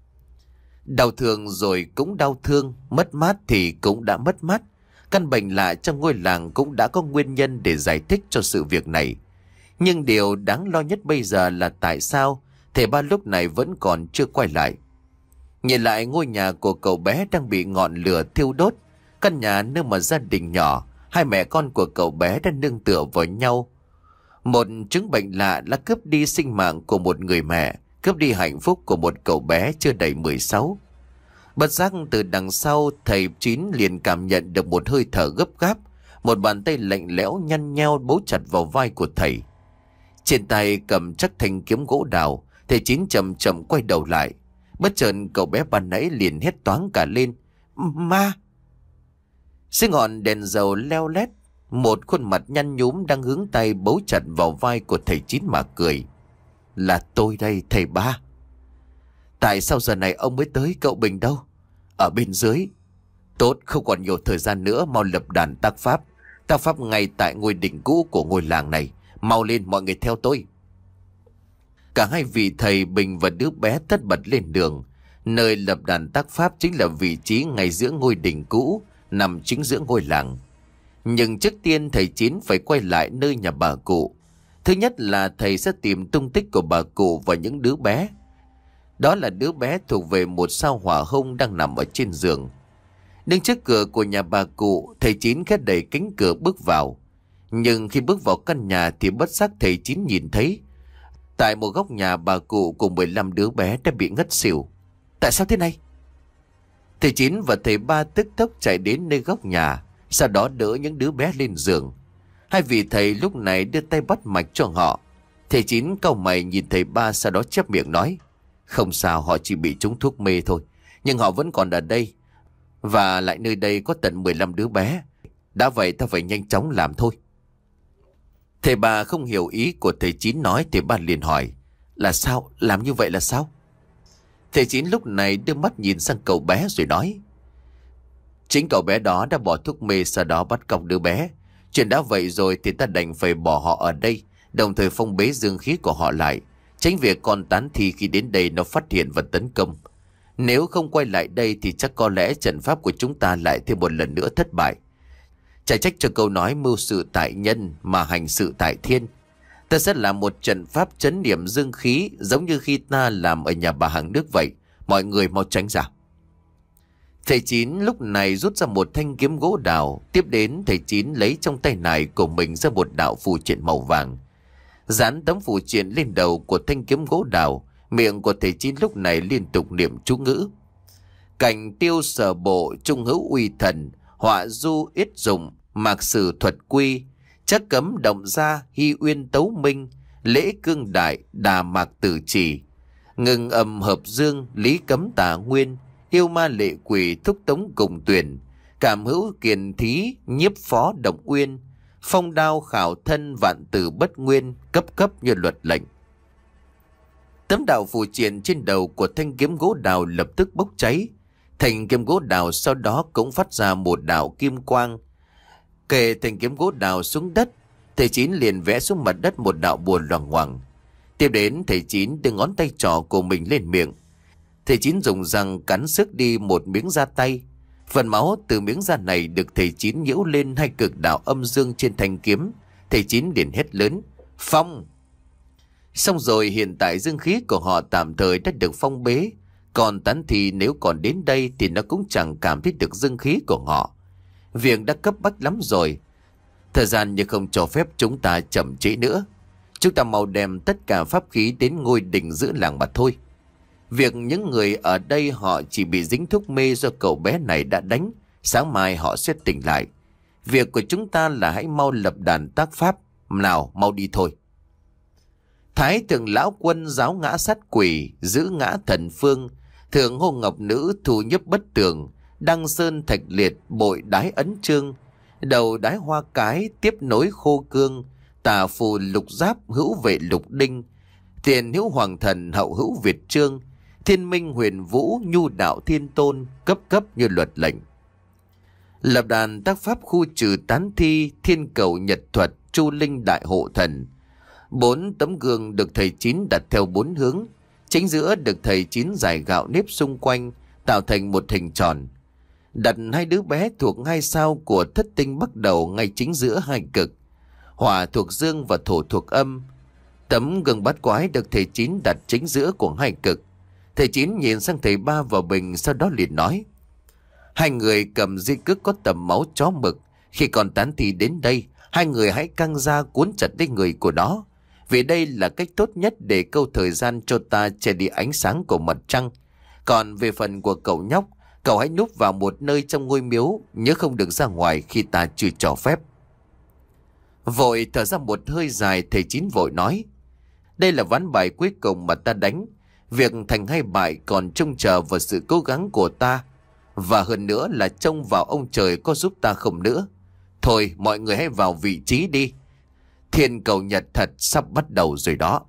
Speaker 1: Đau thương rồi cũng đau thương, mất mát thì cũng đã mất mát. Căn bệnh lạ trong ngôi làng cũng đã có nguyên nhân để giải thích cho sự việc này. Nhưng điều đáng lo nhất bây giờ là tại sao thầy ba lúc này vẫn còn chưa quay lại. Nhìn lại ngôi nhà của cậu bé đang bị ngọn lửa thiêu đốt. Căn nhà nơi mà gia đình nhỏ, hai mẹ con của cậu bé đã nương tựa vào nhau. Một chứng bệnh lạ đã cướp đi sinh mạng của một người mẹ, cướp đi hạnh phúc của một cậu bé chưa đầy mười sáu. Bất giác từ đằng sau, thầy Chín liền cảm nhận được một hơi thở gấp gáp, một bàn tay lạnh lẽo nhăn nheo bấu chặt vào vai của thầy. Trên tay cầm chắc thanh kiếm gỗ đào, thầy Chín chậm chậm quay đầu lại. Bất chợt cậu bé ban nãy liền hét toáng cả lên. Ma! Dưới ngọn đèn dầu leo lét, một khuôn mặt nhăn nhúm đang hướng tay bấu chặt vào vai của thầy Chín mà cười. Là tôi đây thầy ba. Tại sao giờ này ông mới tới, cậu Bình đâu? Ở bên dưới. Tốt, không còn nhiều thời gian nữa, mau lập đàn tác pháp. Tác pháp ngay tại ngôi đỉnh cũ của ngôi làng này. Mau lên mọi người theo tôi. Cả hai vị thầy Bình và đứa bé tất bật lên đường. Nơi lập đàn tác pháp chính là vị trí ngay giữa ngôi đỉnh cũ, nằm chính giữa ngôi làng. Nhưng trước tiên thầy Chín phải quay lại nơi nhà bà cụ. Thứ nhất là thầy sẽ tìm tung tích của bà cụ và những đứa bé. Đó là đứa bé thuộc về một sao hỏa hông đang nằm ở trên giường. Đứng trước cửa của nhà bà cụ, thầy Chín khép đẩy cánh cửa bước vào. Nhưng khi bước vào căn nhà thì bất giác thầy Chín nhìn thấy tại một góc nhà bà cụ cùng mười lăm đứa bé đã bị ngất xỉu. Tại sao thế này? Thầy Chín và thầy ba tức tốc chạy đến nơi góc nhà, sau đó đỡ những đứa bé lên giường. Hai vị thầy lúc này đưa tay bắt mạch cho họ. Thầy Chín cau mày nhìn thầy ba, sau đó chép miệng nói, không sao, họ chỉ bị trúng thuốc mê thôi, nhưng họ vẫn còn ở đây. Và lại nơi đây có tận mười lăm đứa bé. Đã vậy ta phải nhanh chóng làm thôi. Thầy bà không hiểu ý của thầy Chín nói, thầy ba liền hỏi, là sao? Làm như vậy là sao? Thầy Chín lúc này đưa mắt nhìn sang cậu bé rồi nói, chính cậu bé đó đã bỏ thuốc mê, sau đó bắt cóc đứa bé. Chuyện đã vậy rồi thì ta đành phải bỏ họ ở đây, đồng thời phong bế dương khí của họ lại, tránh việc con tán thi khi đến đây nó phát hiện và tấn công. Nếu không quay lại đây thì chắc có lẽ trận pháp của chúng ta lại thêm một lần nữa thất bại. Chả trách cho câu nói mưu sự tại nhân mà hành sự tại thiên. Ta sẽ làm một trận pháp trấn điểm dương khí giống như khi ta làm ở nhà bà hàng nước vậy. Mọi người mau tránh ra. Thầy Chín lúc này rút ra một thanh kiếm gỗ đào. Tiếp đến thầy Chín lấy trong tay này của mình ra một đạo phù triện màu vàng. Dán tấm phù triện lên đầu của thanh kiếm gỗ đào. Miệng của thầy Chín lúc này liên tục niệm chú ngữ. Cảnh tiêu sở bộ trung hữu uy thần, họa du ít dụng, mạc sử thuật quy, chắc cấm động gia hy uyên tấu minh, lễ cương đại đà mạc tử chỉ, ngừng âm hợp dương lý cấm tà nguyên, yêu ma lệ quỷ thúc tống cùng tuyển, cảm hữu kiền thí nhiếp phó động uyên, phong đao khảo thân vạn tử bất nguyên, cấp cấp như luật lệnh. Tấm đạo phù triện trên đầu của thanh kiếm gỗ đào lập tức bốc cháy. Thanh kiếm gỗ đào sau đó cũng phát ra một đạo kim quang. Kề thanh kiếm gỗ đào xuống đất, thầy Chín liền vẽ xuống mặt đất một đạo bùa loằng ngoằng. Tiếp đến thầy Chín đưa ngón tay trỏ của mình lên miệng. Thầy Chín dùng răng cắn xước đi một miếng da tay. Phần máu từ miếng da này được thầy Chín nhiễu lên hai cực đạo âm dương trên thanh kiếm. Thầy Chín liền hét lớn, phong! Xong rồi hiện tại dương khí của họ tạm thời đã được phong bế. Còn tán thi nếu còn đến đây thì nó cũng chẳng cảm thấy được dương khí của họ. Việc đã cấp bách lắm rồi. Thời gian như không cho phép chúng ta chậm trễ nữa. Chúng ta mau đem tất cả pháp khí đến ngôi đình giữa làng mà thôi. Việc những người ở đây họ chỉ bị dính thuốc mê do cậu bé này đã đánh, Sáng mai họ sẽ tỉnh lại. Việc của chúng ta là hãy mau lập đàn tác pháp. Nào, mau đi thôi. Thái thượng lão quân giáo ngã sát quỷ, giữ ngã thần phương, thượng hô ngọc nữ thu nhấp bất tường, đăng sơn thạch liệt bội đái ấn trương, đầu đái hoa cái tiếp nối khô cương, tà phù lục giáp hữu vệ lục đinh, tiền hữu hoàng thần hậu hữu Việt trương, thiên minh huyền vũ nhu đạo thiên tôn, cấp cấp như luật lệnh. Lập đàn tác pháp khu trừ tán thi, thiên cầu nhật thuật, chu linh đại hộ thần. Bốn tấm gương được thầy Chín đặt theo bốn hướng, chính giữa được thầy Chín rải gạo nếp xung quanh, tạo thành một hình tròn. Đặt hai đứa bé thuộc hai sao của thất tinh bắt đầu ngay chính giữa hai cực, hỏa thuộc dương và thổ thuộc âm. Tấm gương bát quái được thầy Chín đặt chính giữa của hai cực. Thầy Chín nhìn sang thầy Ba và Bình, sau đó liền nói: hai người cầm di cước có tầm máu chó mực. Khi còn tán thi đến đây, hai người hãy căng ra cuốn chặt lấy người của nó, vì đây là cách tốt nhất để câu thời gian cho ta che đi ánh sáng của mặt trăng. Còn về phần của cậu nhóc, cậu hãy núp vào một nơi trong ngôi miếu, nhớ không được ra ngoài khi ta chưa cho phép. Vội thở ra một hơi dài, thầy Chín vội nói: đây là ván bài cuối cùng mà ta đánh. Việc thành hay bại còn trông chờ vào sự cố gắng của ta, và hơn nữa là trông vào ông trời có giúp ta không nữa. Thôi mọi người hãy vào vị trí đi. Thiên cầu nhật thật sắp bắt đầu rồi đó.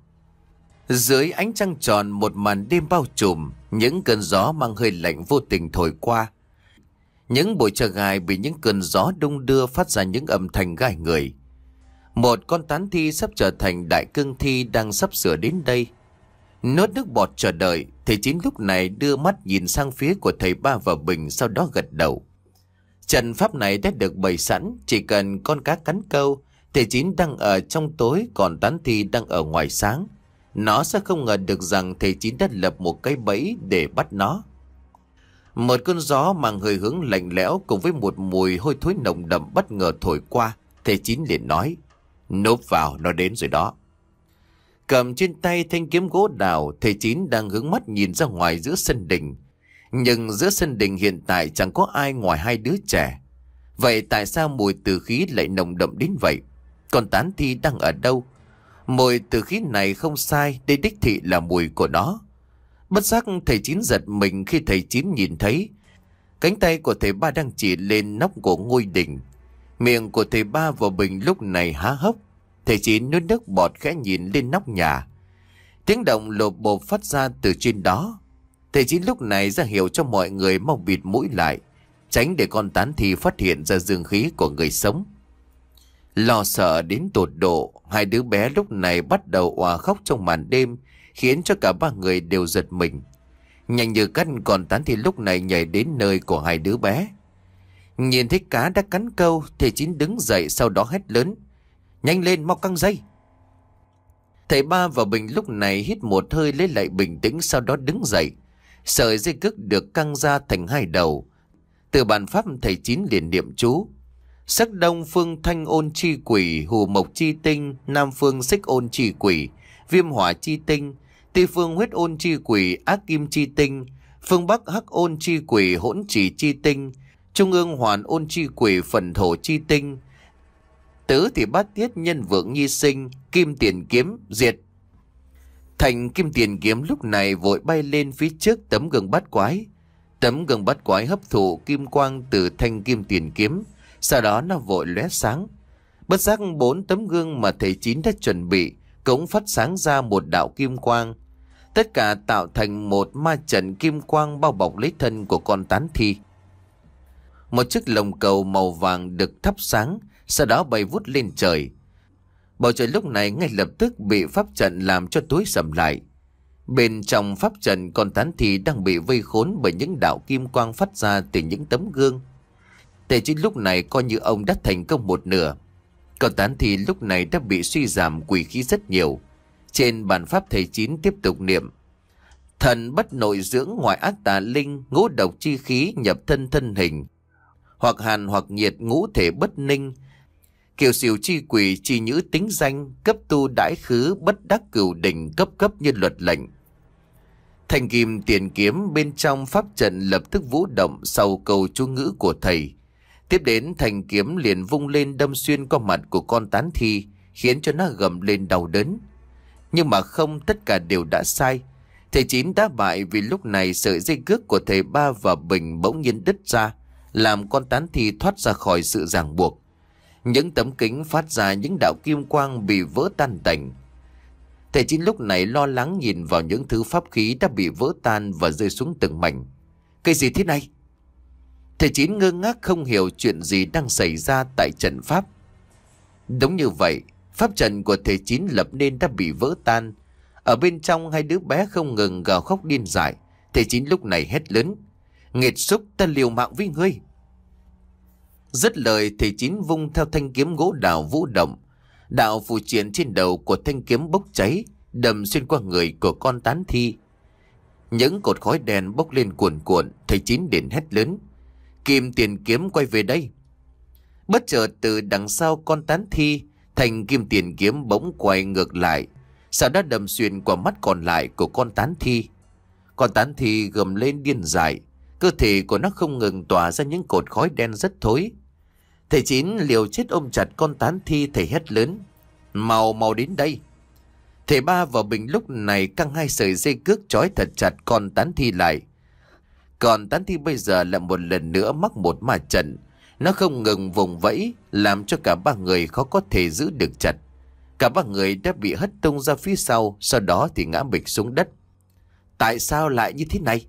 Speaker 1: Dưới ánh trăng tròn, một màn đêm bao trùm, những cơn gió mang hơi lạnh vô tình thổi qua. Những bụi trà gai bị những cơn gió đung đưa phát ra những âm thanh gai người. Một con tán thi sắp trở thành đại cương thi đang sắp sửa đến đây. Nuốt nước bọt chờ đợi, thầy Chín lúc này đưa mắt nhìn sang phía của thầy Ba và Bình, sau đó gật đầu. Trận pháp này đã được bày sẵn, chỉ cần con cá cắn câu, thầy Chín đang ở trong tối còn tán thi đang ở ngoài sáng. Nó sẽ không ngờ được rằng thầy Chín đã lập một cái bẫy để bắt nó. Một cơn gió mang hơi hướng lạnh lẽo cùng với một mùi hôi thối nồng đậm bất ngờ thổi qua. Thầy Chín liền nói: núp vào, nó đến rồi đó. Cầm trên tay thanh kiếm gỗ đào, thầy Chín đang hướng mắt nhìn ra ngoài giữa sân đình. Nhưng giữa sân đình hiện tại chẳng có ai ngoài hai đứa trẻ. Vậy tại sao mùi tử khí lại nồng đậm đến vậy? Còn tán thi đang ở đâu? Mùi tử khí này không sai, đây đích thị là mùi của nó. Bất giác thầy Chín giật mình khi thầy Chín nhìn thấy cánh tay của thầy Ba đang chỉ lên nóc của ngôi đình. Miệng của thầy Ba và Bình lúc này há hốc. Thầy Chín nuốt nước bọt khẽ nhìn lên nóc nhà. Tiếng động lộp bộp phát ra từ trên đó. Thầy Chín lúc này ra hiệu cho mọi người mau bịt mũi lại, tránh để con tán thi phát hiện ra dương khí của người sống. Lo sợ đến tột độ, hai đứa bé lúc này bắt đầu òa khóc trong màn đêm, khiến cho cả ba người đều giật mình. Nhanh như cắt, con tán thi lúc này nhảy đến nơi của hai đứa bé. Nhìn thấy cá đã cắn câu, thầy Chín đứng dậy, sau đó hét lớn: nhanh lên, mau căng dây. Thầy Ba và Bình lúc này hít một hơi lấy lại bình tĩnh, sau đó đứng dậy. Sợi dây cước được căng ra thành hai đầu. Từ bàn pháp thầy Chín liền niệm chú: sắc đông phương thanh ôn chi quỷ, hù mộc chi tinh, nam phương xích ôn chi quỷ, viêm hỏa chi tinh, tây phương huyết ôn chi quỷ, ác kim chi tinh, phương bắc hắc ôn chi quỷ, hỗn chỉ chi tinh, trung ương hoàn ôn chi quỷ, phần thổ chi tinh, tứ thì bát tiết nhân vượng nhi sinh, kim tiền kiếm diệt. Thành kim tiền kiếm lúc này vội bay lên phía trước tấm gương bát quái. Tấm gương bát quái hấp thụ kim quang từ thanh kim tiền kiếm, sau đó nó vội lóe sáng. Bất giác bốn tấm gương mà thầy Chín đã chuẩn bị cũng phát sáng ra một đạo kim quang. Tất cả tạo thành một ma trận kim quang bao bọc lấy thân của con tán thi. Một chiếc lồng cầu màu vàng được thắp sáng, sau đó bay vút lên trời. Bầu trời lúc này ngay lập tức bị pháp trận làm cho tối sầm lại. Bên trong pháp trận, con tán thi đang bị vây khốn bởi những đạo kim quang phát ra từ những tấm gương. Thầy Chín lúc này coi như ông đã thành công một nửa. Con tán thi lúc này đã bị suy giảm quỷ khí rất nhiều. Trên bàn pháp thầy Chín tiếp tục niệm: thần bất nội dưỡng, ngoại ác tà linh, ngũ độc chi khí nhập thân thân hình, hoặc hàn hoặc nhiệt, ngũ thể bất ninh, kiều xỉu chi quỷ, chi nhữ tính danh, cấp tu đãi khứ, bất đắc cửu đỉnh, cấp cấp như luật lệnh. Thanh kim tiền kiếm bên trong pháp trận lập tức vũ động sau câu chú ngữ của thầy. Tiếp đến thanh kiếm liền vung lên đâm xuyên qua mặt của con tán thi, khiến cho nó gầm lên đau đớn. Nhưng mà không, tất cả đều đã sai. Thầy Chín đã bại vì lúc này sợi dây cước của thầy Ba và Bình bỗng nhiên đứt ra, làm con tán thi thoát ra khỏi sự ràng buộc. Những tấm kính phát ra những đạo kim quang bị vỡ tan tành. Thầy Chín lúc này lo lắng nhìn vào những thứ pháp khí đã bị vỡ tan và rơi xuống từng mảnh. Cái gì thế này? Thầy Chín ngơ ngác không hiểu chuyện gì đang xảy ra tại trận pháp. Đúng như vậy, pháp trận của thầy Chín lập nên đã bị vỡ tan. Ở bên trong hai đứa bé không ngừng gào khóc điên dại. Thầy Chín lúc này hét lớn: "Nghiệt xúc, ta liều mạng với ngươi!" Dứt lời, thầy Chín vung theo thanh kiếm gỗ đào vũ động. Đạo phù triện trên đầu của thanh kiếm bốc cháy, đâm xuyên qua người của con tán thi. Những cột khói đen bốc lên cuồn cuộn. Thầy Chín liền hét lớn: "Kim tiền kiếm quay về đây!" Bất chợt từ đằng sau con tán thi, thanh kim tiền kiếm bỗng quay ngược lại, sau đó đâm xuyên qua mắt còn lại của con tán thi. Con tán thi gầm lên điên dại, cơ thể của nó không ngừng tỏa ra những cột khói đen rất thối. Thầy Chín liều chết ôm chặt con tán thi, thầy hét lớn: "Mau mau đến đây!" Thầy Ba và Bình lúc này căng hai sợi dây cước trói thật chặt con tán thi lại. Còn tán thi bây giờ lại một lần nữa mắc một ma trận. Nó không ngừng vùng vẫy, làm cho cả ba người khó có thể giữ được chặt. Cả ba người đã bị hất tung ra phía sau, sau đó thì ngã bịch xuống đất. Tại sao lại như thế này?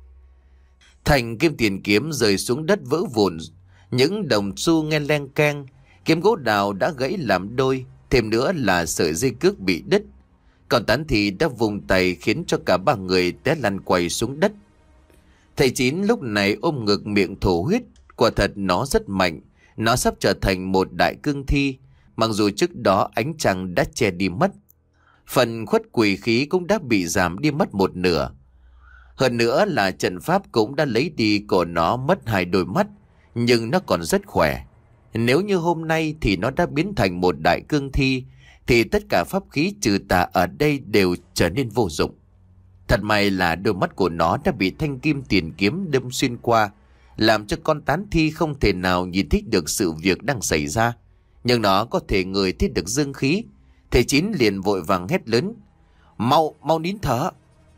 Speaker 1: Thành kim tiền kiếm rơi xuống đất vỡ vụn. Những đồng xu nghe leng keng. Kiếm gỗ đào đã gãy làm đôi. Thêm nữa là sợi dây cước bị đứt. Còn tán thi đã vùng tay khiến cho cả ba người té lăn quay xuống đất. Thầy Chín lúc này ôm ngực miệng thổ huyết. Quả thật nó rất mạnh. Nó sắp trở thành một đại cương thi. Mặc dù trước đó ánh trăng đã che đi mất. Phần khuất quỷ khí cũng đã bị giảm đi mất một nửa. Hơn nữa là trận pháp cũng đã lấy đi của nó mất hai đôi mắt. Nhưng nó còn rất khỏe. Nếu như hôm nay thì nó đã biến thành một đại cương thi, thì tất cả pháp khí trừ tà ở đây đều trở nên vô dụng. Thật may là đôi mắt của nó đã bị thanh kim tiền kiếm đâm xuyên qua, làm cho con tán thi không thể nào nhìn thấy được sự việc đang xảy ra. Nhưng nó có thể ngửi thấy được dương khí. Thầy Chín liền vội vàng hét lớn: Mau, mau nín thở!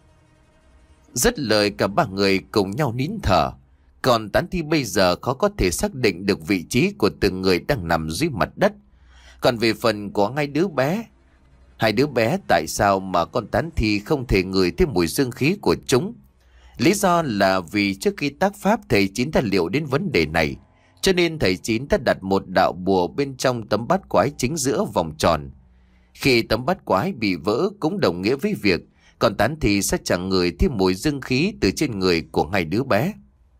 Speaker 1: Dứt lời cả ba người cùng nhau nín thở. Còn tán thi bây giờ khó có thể xác định được vị trí của từng người đang nằm dưới mặt đất. Còn về phần của hai đứa bé, hai đứa bé tại sao mà con tán thi không thể ngửi thấy mùi dương khí của chúng? Lý do là vì trước khi tác pháp thầy Chín đã liệu đến vấn đề này, cho nên thầy Chín đã đặt một đạo bùa bên trong tấm bát quái chính giữa vòng tròn. Khi tấm bát quái bị vỡ cũng đồng nghĩa với việc con tán thi sẽ chẳng ngửi thấy mùi dương khí từ trên người của hai đứa bé.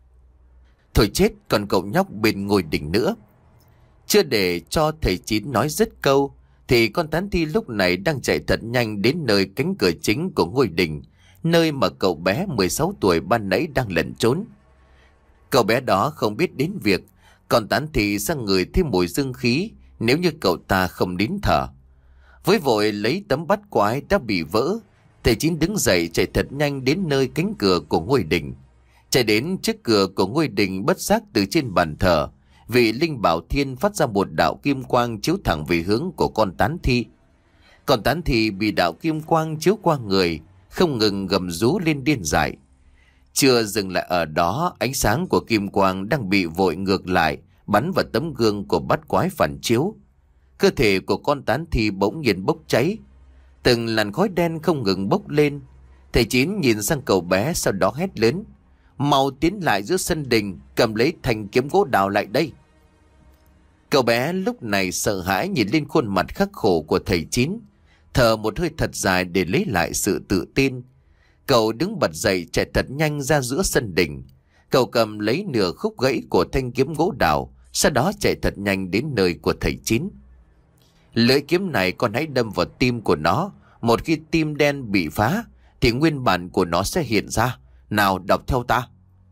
Speaker 1: Thôi chết, còn cậu nhóc bên ngôi đỉnh nữa. Chưa để cho thầy Chín nói dứt câu thì con tán thi lúc này đang chạy thật nhanh đến nơi cánh cửa chính của ngôi đỉnh, nơi mà cậu bé mười sáu tuổi ban nãy đang lẩn trốn. Cậu bé đó không biết đến việc con tán thi sang người thêm mùi dương khí nếu như cậu ta không nín thở. Với vội lấy tấm bát quái đã bị vỡ, thầy Chín đứng dậy chạy thật nhanh đến nơi cánh cửa của ngôi đỉnh. Chạy đến trước cửa của ngôi đỉnh, bất giác từ trên bàn thờ, vị linh bảo thiên phát ra một đạo kim quang chiếu thẳng về hướng của con tán thi. Con tán thi bị đạo kim quang chiếu qua người, không ngừng gầm rú lên điên dại. Chưa dừng lại ở đó, ánh sáng của kim quang đang bị vội ngược lại, bắn vào tấm gương của bát quái phản chiếu. Cơ thể của con tán thi bỗng nhiên bốc cháy, từng làn khói đen không ngừng bốc lên. Thầy Chín nhìn sang cậu bé, sau đó hét lớn: Mau tiến lại giữa sân đình, cầm lấy thanh kiếm gỗ đào lại đây. Cậu bé lúc này sợ hãi nhìn lên khuôn mặt khắc khổ của thầy Chín, thở một hơi thật dài để lấy lại sự tự tin. Cậu đứng bật dậy chạy thật nhanh ra giữa sân đình. Cậu cầm lấy nửa khúc gãy của thanh kiếm gỗ đào, sau đó chạy thật nhanh đến nơi của thầy Chín. Lưỡi kiếm này con hãy đâm vào tim của nó. Một khi tim đen bị phá thì nguyên bản của nó sẽ hiện ra. Nào, đọc theo ta.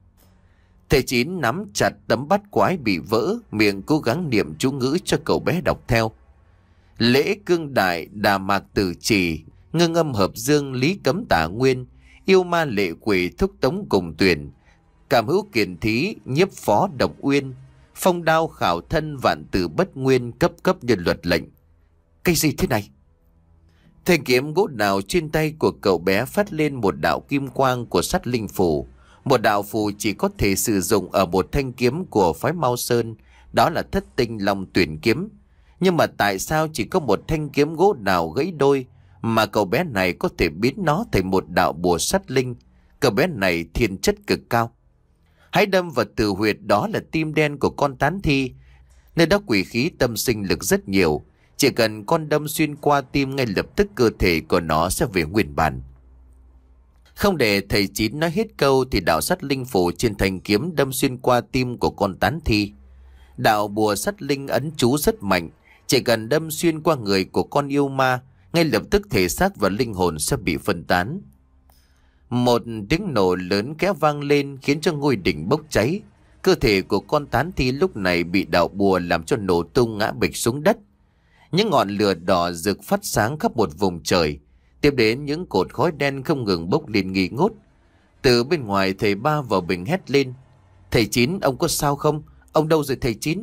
Speaker 1: Thầy Chín nắm chặt tấm bát quái bị vỡ, miệng cố gắng niệm chú ngữ cho cậu bé đọc theo. Lễ cương đại đà mạc tử trì, ngưng âm hợp dương lý cấm tả nguyên, yêu ma lệ quỷ thúc tống cùng tuyển, cảm hữu kiền thí nhiếp phó độc uyên, phong đao khảo thân vạn tử bất nguyên, cấp cấp nhân luật lệnh. Cái gì thế này? Thanh kiếm gỗ đào trên tay của cậu bé phát lên một đạo kim quang của sát linh phù. Một đạo phù chỉ có thể sử dụng ở một thanh kiếm của phái Mao Sơn, đó là thất tinh long tuyển kiếm. Nhưng mà tại sao chỉ có một thanh kiếm gỗ đào gãy đôi mà cậu bé này có thể biến nó thành một đạo bùa sát linh? Cậu bé này thiên chất cực cao. Hãy đâm vào tử huyệt, đó là tim đen của con tán thi, nơi đó quỷ khí tâm sinh lực rất nhiều. Chỉ cần con đâm xuyên qua tim, ngay lập tức cơ thể của nó sẽ về nguyên bản. Không để thầy Chín nói hết câu thì đạo sát linh phù trên thanh kiếm đâm xuyên qua tim của con tán thi. Đạo bùa sát linh ấn chú rất mạnh, chỉ cần đâm xuyên qua người của con yêu ma, ngay lập tức thể xác và linh hồn sẽ bị phân tán. Một tiếng nổ lớn kéo vang lên khiến cho ngôi đỉnh bốc cháy. Cơ thể của con tán thi lúc này bị đạo bùa làm cho nổ tung, ngã bịch xuống đất. Những ngọn lửa đỏ rực phát sáng khắp một vùng trời. Tiếp đến những cột khói đen không ngừng bốc lên nghi ngút. Từ bên ngoài thầy Ba vào bình hét lên: "Thầy Chín, ông có sao không? Ông đâu rồi thầy Chín?"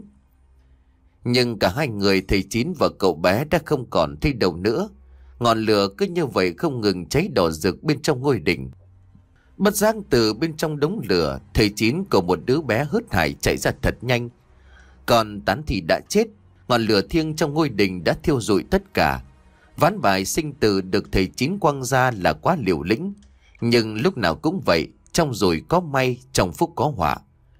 Speaker 1: Nhưng cả hai người, thầy Chín và cậu bé, đã không còn thấy đâu nữa. Ngọn lửa cứ như vậy không ngừng cháy đỏ rực bên trong ngôi đỉnh. Bất giác từ bên trong đống lửa, thầy Chín cùng một đứa bé hớt hải chạy ra thật nhanh. Còn tán thì đã chết. Ngọn lửa thiêng trong ngôi đình đã thiêu rụi tất cả. Ván bài sinh tử được thầy Chín quăng ra là quá liều lĩnh. Nhưng lúc nào cũng vậy, trong rủi có may, trong phúc có họa.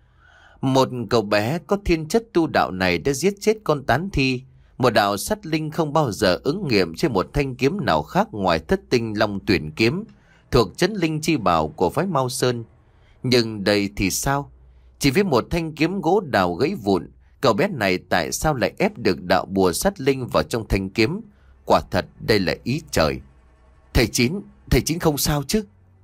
Speaker 1: Một cậu bé có thiên chất tu đạo này đã giết chết con tán thi. Một đạo sát linh không bao giờ ứng nghiệm trên một thanh kiếm nào khác ngoài thất tinh long tuyển kiếm, thuộc chấn linh chi bảo của phái Mao Sơn. Nhưng đây thì sao? Chỉ với một thanh kiếm gỗ đào gãy vụn, cậu bé này tại sao lại ép được đạo bùa sát linh vào trong thanh kiếm? Quả thật đây là ý trời. Thầy Chín, thầy Chín không sao chứ?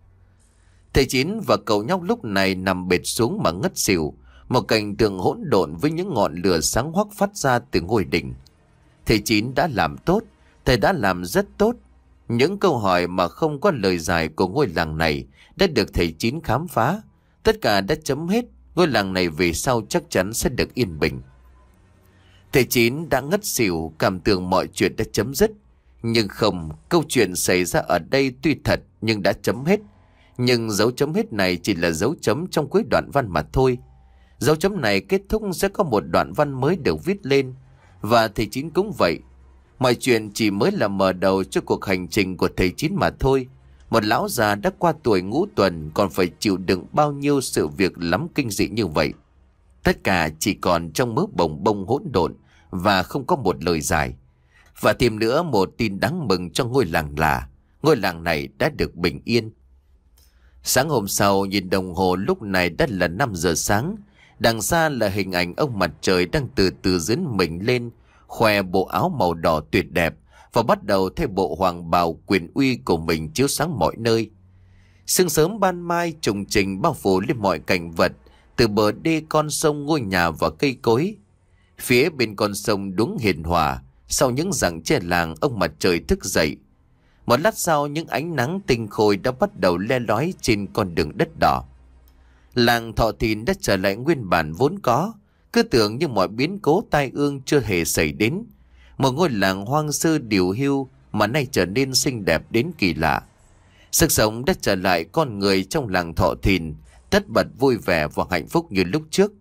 Speaker 1: Thầy Chín và cậu nhóc lúc này nằm bệt xuống mà ngất xỉu. Một cảnh tượng hỗn độn với những ngọn lửa sáng hoắc phát ra từ ngôi đỉnh. Thầy Chín đã làm tốt, thầy đã làm rất tốt. Những câu hỏi mà không có lời giải của ngôi làng này đã được thầy Chín khám phá. Tất cả đã chấm hết, ngôi làng này về sau chắc chắn sẽ được yên bình. Thầy Chín đã ngất xỉu, cảm tưởng mọi chuyện đã chấm dứt. Nhưng không, câu chuyện xảy ra ở đây tuy thật nhưng đã chấm hết. Nhưng dấu chấm hết này chỉ là dấu chấm trong cuối đoạn văn mà thôi. Dấu chấm này kết thúc sẽ có một đoạn văn mới được viết lên. Và thầy Chín cũng vậy. Mọi chuyện chỉ mới là mở đầu cho cuộc hành trình của thầy Chín mà thôi. Một lão già đã qua tuổi ngũ tuần còn phải chịu đựng bao nhiêu sự việc lắm kinh dị như vậy. Tất cả chỉ còn trong mớ bồng bông hỗn độn và không có một lời giải. Và thêm nữa, một tin đáng mừng cho ngôi làng là ngôi làng này đã được bình yên. Sáng hôm sau, nhìn đồng hồ lúc này đã là năm giờ sáng. Đằng xa là hình ảnh ông mặt trời đang từ từ dướn mình lên, khoe bộ áo màu đỏ tuyệt đẹp và bắt đầu thay bộ hoàng bào quyền uy của mình chiếu sáng mọi nơi. Sương sớm ban mai trùng trình bao phủ lên mọi cảnh vật, từ bờ đê, con sông, ngôi nhà và cây cối. Phía bên con sông đúng hiền hòa, sau những rặng tre làng, ông mặt trời thức dậy. Một lát sau, những ánh nắng tinh khôi đã bắt đầu le lói trên con đường đất đỏ. Làng Thọ Thìn đã trở lại nguyên bản vốn có, cứ tưởng như mọi biến cố tai ương chưa hề xảy đến. Một ngôi làng hoang sơ điều hưu mà nay trở nên xinh đẹp đến kỳ lạ. Sức sống đã trở lại con người trong làng Thọ Thìn, tất bật vui vẻ và hạnh phúc như lúc trước.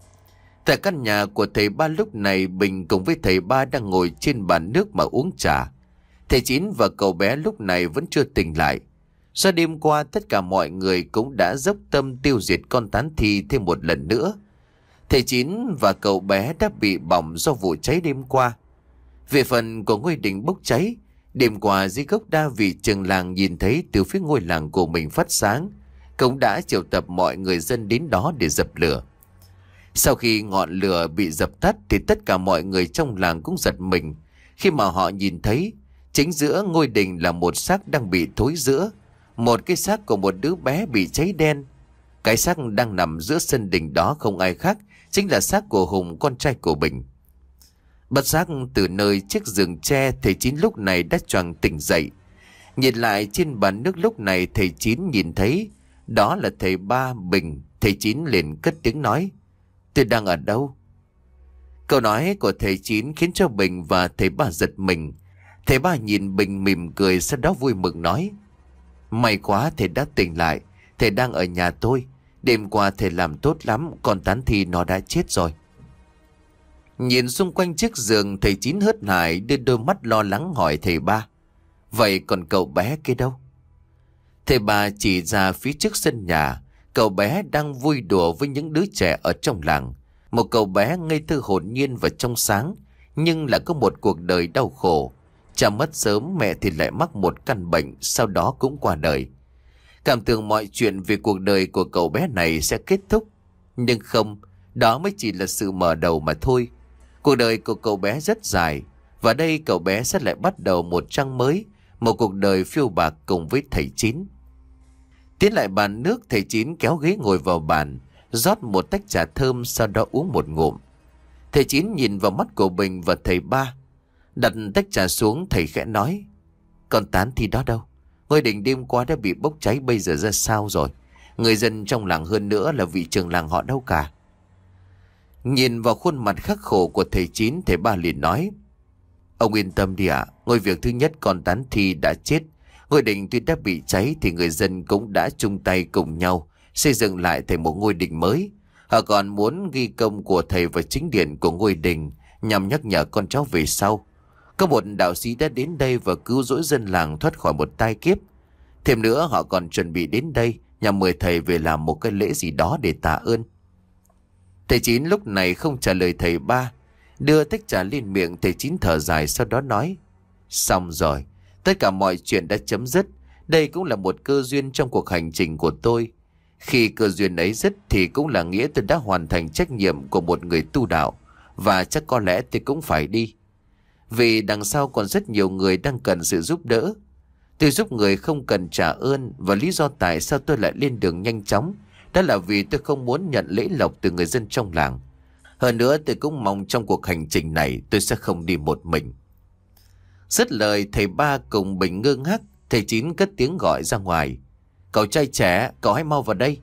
Speaker 1: Tại căn nhà của thầy Ba lúc này, Bình cùng với thầy Ba đang ngồi trên bàn nước mà uống trà. Thầy Chín và cậu bé lúc này vẫn chưa tỉnh lại. Do đêm qua tất cả mọi người cũng đã dốc tâm tiêu diệt con tán thi thêm một lần nữa. Thầy Chín và cậu bé đã bị bỏng do vụ cháy đêm qua. Về phần của ngôi đình bốc cháy, đêm qua dưới gốc đa vị trường làng nhìn thấy từ phía ngôi làng của mình phát sáng, cũng đã triệu tập mọi người dân đến đó để dập lửa. Sau khi ngọn lửa bị dập tắt thì tất cả mọi người trong làng cũng giật mình khi mà họ nhìn thấy chính giữa ngôi đình là một xác đang bị thối rữa, một cái xác của một đứa bé bị cháy đen. Cái xác đang nằm giữa sân đình đó không ai khác chính là xác của Hùng, con trai của Bình. Bất giác từ nơi chiếc giường tre, thầy Chín lúc này đã choàng tỉnh dậy. Nhìn lại trên bàn nước lúc này thầy Chín nhìn thấy đó là thầy Ba Bình. Thầy Chín liền cất tiếng nói: tôi đang ở đâu? Câu nói của thầy Chín khiến cho Bình và thầy Ba giật mình. Thầy Ba nhìn Bình mỉm cười, sau đó vui mừng nói: may quá thầy đã tỉnh lại. Thầy đang ở nhà tôi. Đêm qua thầy làm tốt lắm, còn Tán Thi nó đã chết rồi. Nhìn xung quanh chiếc giường, thầy Chín hớt hải đưa đôi mắt lo lắng hỏi thầy Ba: vậy còn cậu bé kia đâu? Thầy Ba chỉ ra phía trước sân nhà. Cậu bé đang vui đùa với những đứa trẻ ở trong làng. Một cậu bé ngây thơ hồn nhiên và trong sáng, nhưng lại có một cuộc đời đau khổ. Cha mất sớm, mẹ thì lại mắc một căn bệnh, sau đó cũng qua đời. Cảm tưởng mọi chuyện về cuộc đời của cậu bé này sẽ kết thúc. Nhưng không, đó mới chỉ là sự mở đầu mà thôi. Cuộc đời của cậu bé rất dài, và đây cậu bé sẽ lại bắt đầu một trang mới, một cuộc đời phiêu bạc cùng với thầy Chín. Tiến lại bàn nước, thầy Chín kéo ghế ngồi vào bàn, rót một tách trà thơm, sau đó uống một ngụm. Thầy Chín nhìn vào mắt của Bình và thầy Ba, đặt tách trà xuống. Thầy khẽ nói: còn Tán Thi đó đâu? Ngôi đình đêm qua đã bị bốc cháy, bây giờ ra sao rồi? Người dân trong làng, hơn nữa là vị trưởng làng họ đâu cả? Nhìn vào khuôn mặt khắc khổ của thầy Chín, thầy Ba liền nói: ông yên tâm đi ạ. Ngôi việc thứ nhất, con Tán Thi đã chết. Ngôi đình tuy đã bị cháy thì người dân cũng đã chung tay cùng nhau xây dựng lại thành một ngôi đình mới. Họ còn muốn ghi công của thầy và chính điện của ngôi đình, nhằm nhắc nhở con cháu về sau. Có một đạo sĩ đã đến đây và cứu rỗi dân làng thoát khỏi một tai kiếp. Thêm nữa, họ còn chuẩn bị đến đây nhằm mời thầy về làm một cái lễ gì đó để tạ ơn. Thầy Chín lúc này không trả lời thầy Ba, đưa tách trà lên miệng. Thầy Chín thở dài, sau đó nói: xong rồi, tất cả mọi chuyện đã chấm dứt. Đây cũng là một cơ duyên trong cuộc hành trình của tôi. Khi cơ duyên ấy dứt thì cũng là nghĩa tôi đã hoàn thành trách nhiệm của một người tu đạo, và chắc có lẽ tôi cũng phải đi. Vì đằng sau còn rất nhiều người đang cần sự giúp đỡ. Tôi giúp người không cần trả ơn, và lý do tại sao tôi lại lên đường nhanh chóng, đó là vì tôi không muốn nhận lễ lộc từ người dân trong làng. Hơn nữa, tôi cũng mong trong cuộc hành trình này tôi sẽ không đi một mình. Dứt lời, thầy Ba cùng Bình ngơ ngác. Thầy Chín cất tiếng gọi ra ngoài: cậu trai trẻ, cậu hãy mau vào đây.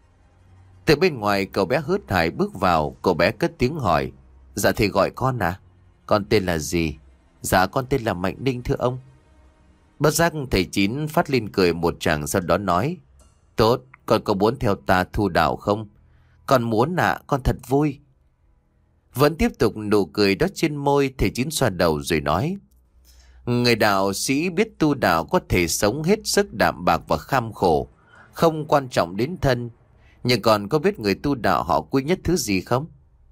Speaker 1: Từ bên ngoài, cậu bé hớt hải bước vào. Cậu bé cất tiếng hỏi: dạ thầy gọi con à? Con tên là gì? Dạ con tên là Mạnh Ninh thưa ông. Bất giác thầy Chín phát lên cười một tràng, sau đó nói: tốt, con có muốn theo ta thu đạo không? Con muốn ạ, à, con thật vui. Vẫn tiếp tục nụ cười đó trên môi, thầy Chín xoa đầu rồi nói: người đạo sĩ biết tu đạo có thể sống hết sức đạm bạc và kham khổ, không quan trọng đến thân. Nhưng còn có biết người tu đạo họ quý nhất thứ gì không?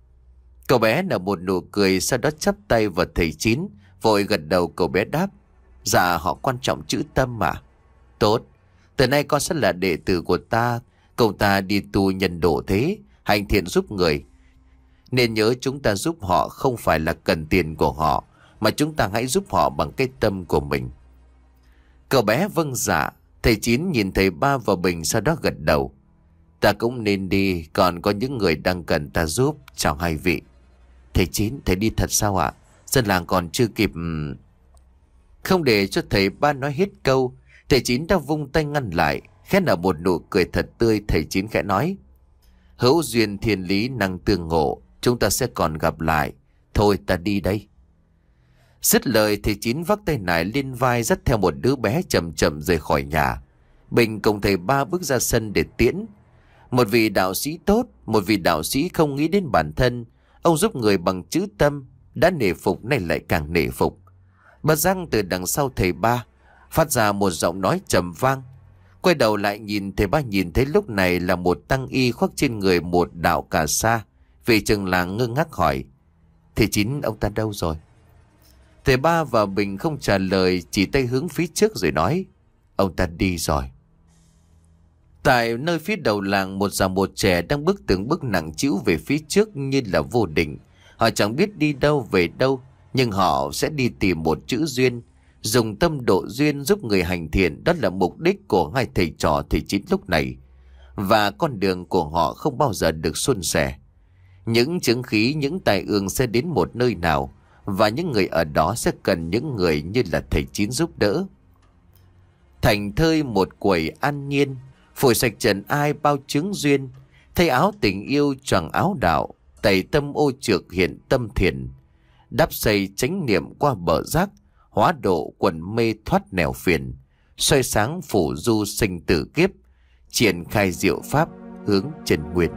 Speaker 1: Cậu bé nở một nụ cười, sau đó chắp tay vào thầy Chín, vội gật đầu. Cậu bé đáp: dạ họ quan trọng chữ tâm mà. Tốt, từ nay con sẽ là đệ tử của ta. Cậu ta đi tu nhân độ thế, hành thiện giúp người. Nên nhớ, chúng ta giúp họ không phải là cần tiền của họ, mà chúng ta hãy giúp họ bằng cái tâm của mình. Cậu bé vâng dạ. Thầy Chín nhìn thầy Ba và Bình, sau đó gật đầu: ta cũng nên đi, còn có những người đang cần ta giúp. Chào hai vị. Thầy Chín, thầy đi thật sao ạ? Dân làng còn chưa kịp. Không để cho thầy Ba nói hết câu, thầy Chín đã vung tay ngăn lại. Khẽ nở một nụ cười thật tươi, thầy Chín khẽ nói: hữu duyên thiên lý năng tương ngộ, chúng ta sẽ còn gặp lại. Thôi ta đi đây. Dứt lời, thầy Chín vác tay nải lên vai, dắt theo một đứa bé chậm chậm rời khỏi nhà. Bình cùng thầy Ba bước ra sân để tiễn. Một vị đạo sĩ tốt, một vị đạo sĩ không nghĩ đến bản thân. Ông giúp người bằng chữ tâm, đã nể phục nay lại càng nể phục. Bất giác từ đằng sau thầy Ba phát ra một giọng nói trầm vang. Quay đầu lại nhìn, thầy Ba nhìn thấy lúc này là một tăng y khoác trên người một đạo cà sa. Vị trưởng làng ngơ ngác hỏi: thầy Chín, ông ta đâu rồi? Thầy Ba và Bình không trả lời, chỉ tay hướng phía trước rồi nói: ông ta đi rồi. Tại nơi phía đầu làng, một già một trẻ đang bước từng bước nặng trĩu về phía trước như là vô định. Họ chẳng biết đi đâu về đâu, nhưng họ sẽ đi tìm một chữ duyên, dùng tâm độ duyên giúp người hành thiện. Đó là mục đích của hai thầy trò thầy Chín lúc này. Và con đường của họ không bao giờ được suôn sẻ. Những chứng khí, những tai ương sẽ đến một nơi nào, và những người ở đó sẽ cần những người như là thầy Chín giúp đỡ. Thành thơi một quầy an nhiên, phổi sạch trần ai bao chướng duyên. Thay áo tình yêu choàng áo đạo, tẩy tâm ô trược hiện tâm thiền. Đắp xây chánh niệm qua bờ giác, hóa độ quần mê thoát nẻo phiền. Soi sáng phủ du sinh tử kiếp, triển khai diệu pháp hướng chân nguyên.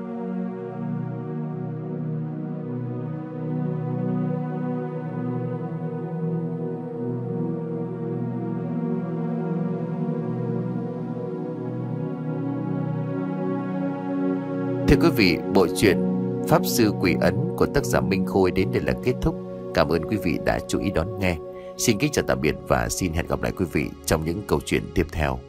Speaker 1: Thưa quý vị, bộ truyện Pháp Sư Quỷ Ấn của tác giả Minh Khôi đến đây là kết thúc. Cảm ơn quý vị đã chú ý đón nghe. Xin kính chào tạm biệt và xin hẹn gặp lại quý vị trong những câu chuyện tiếp theo.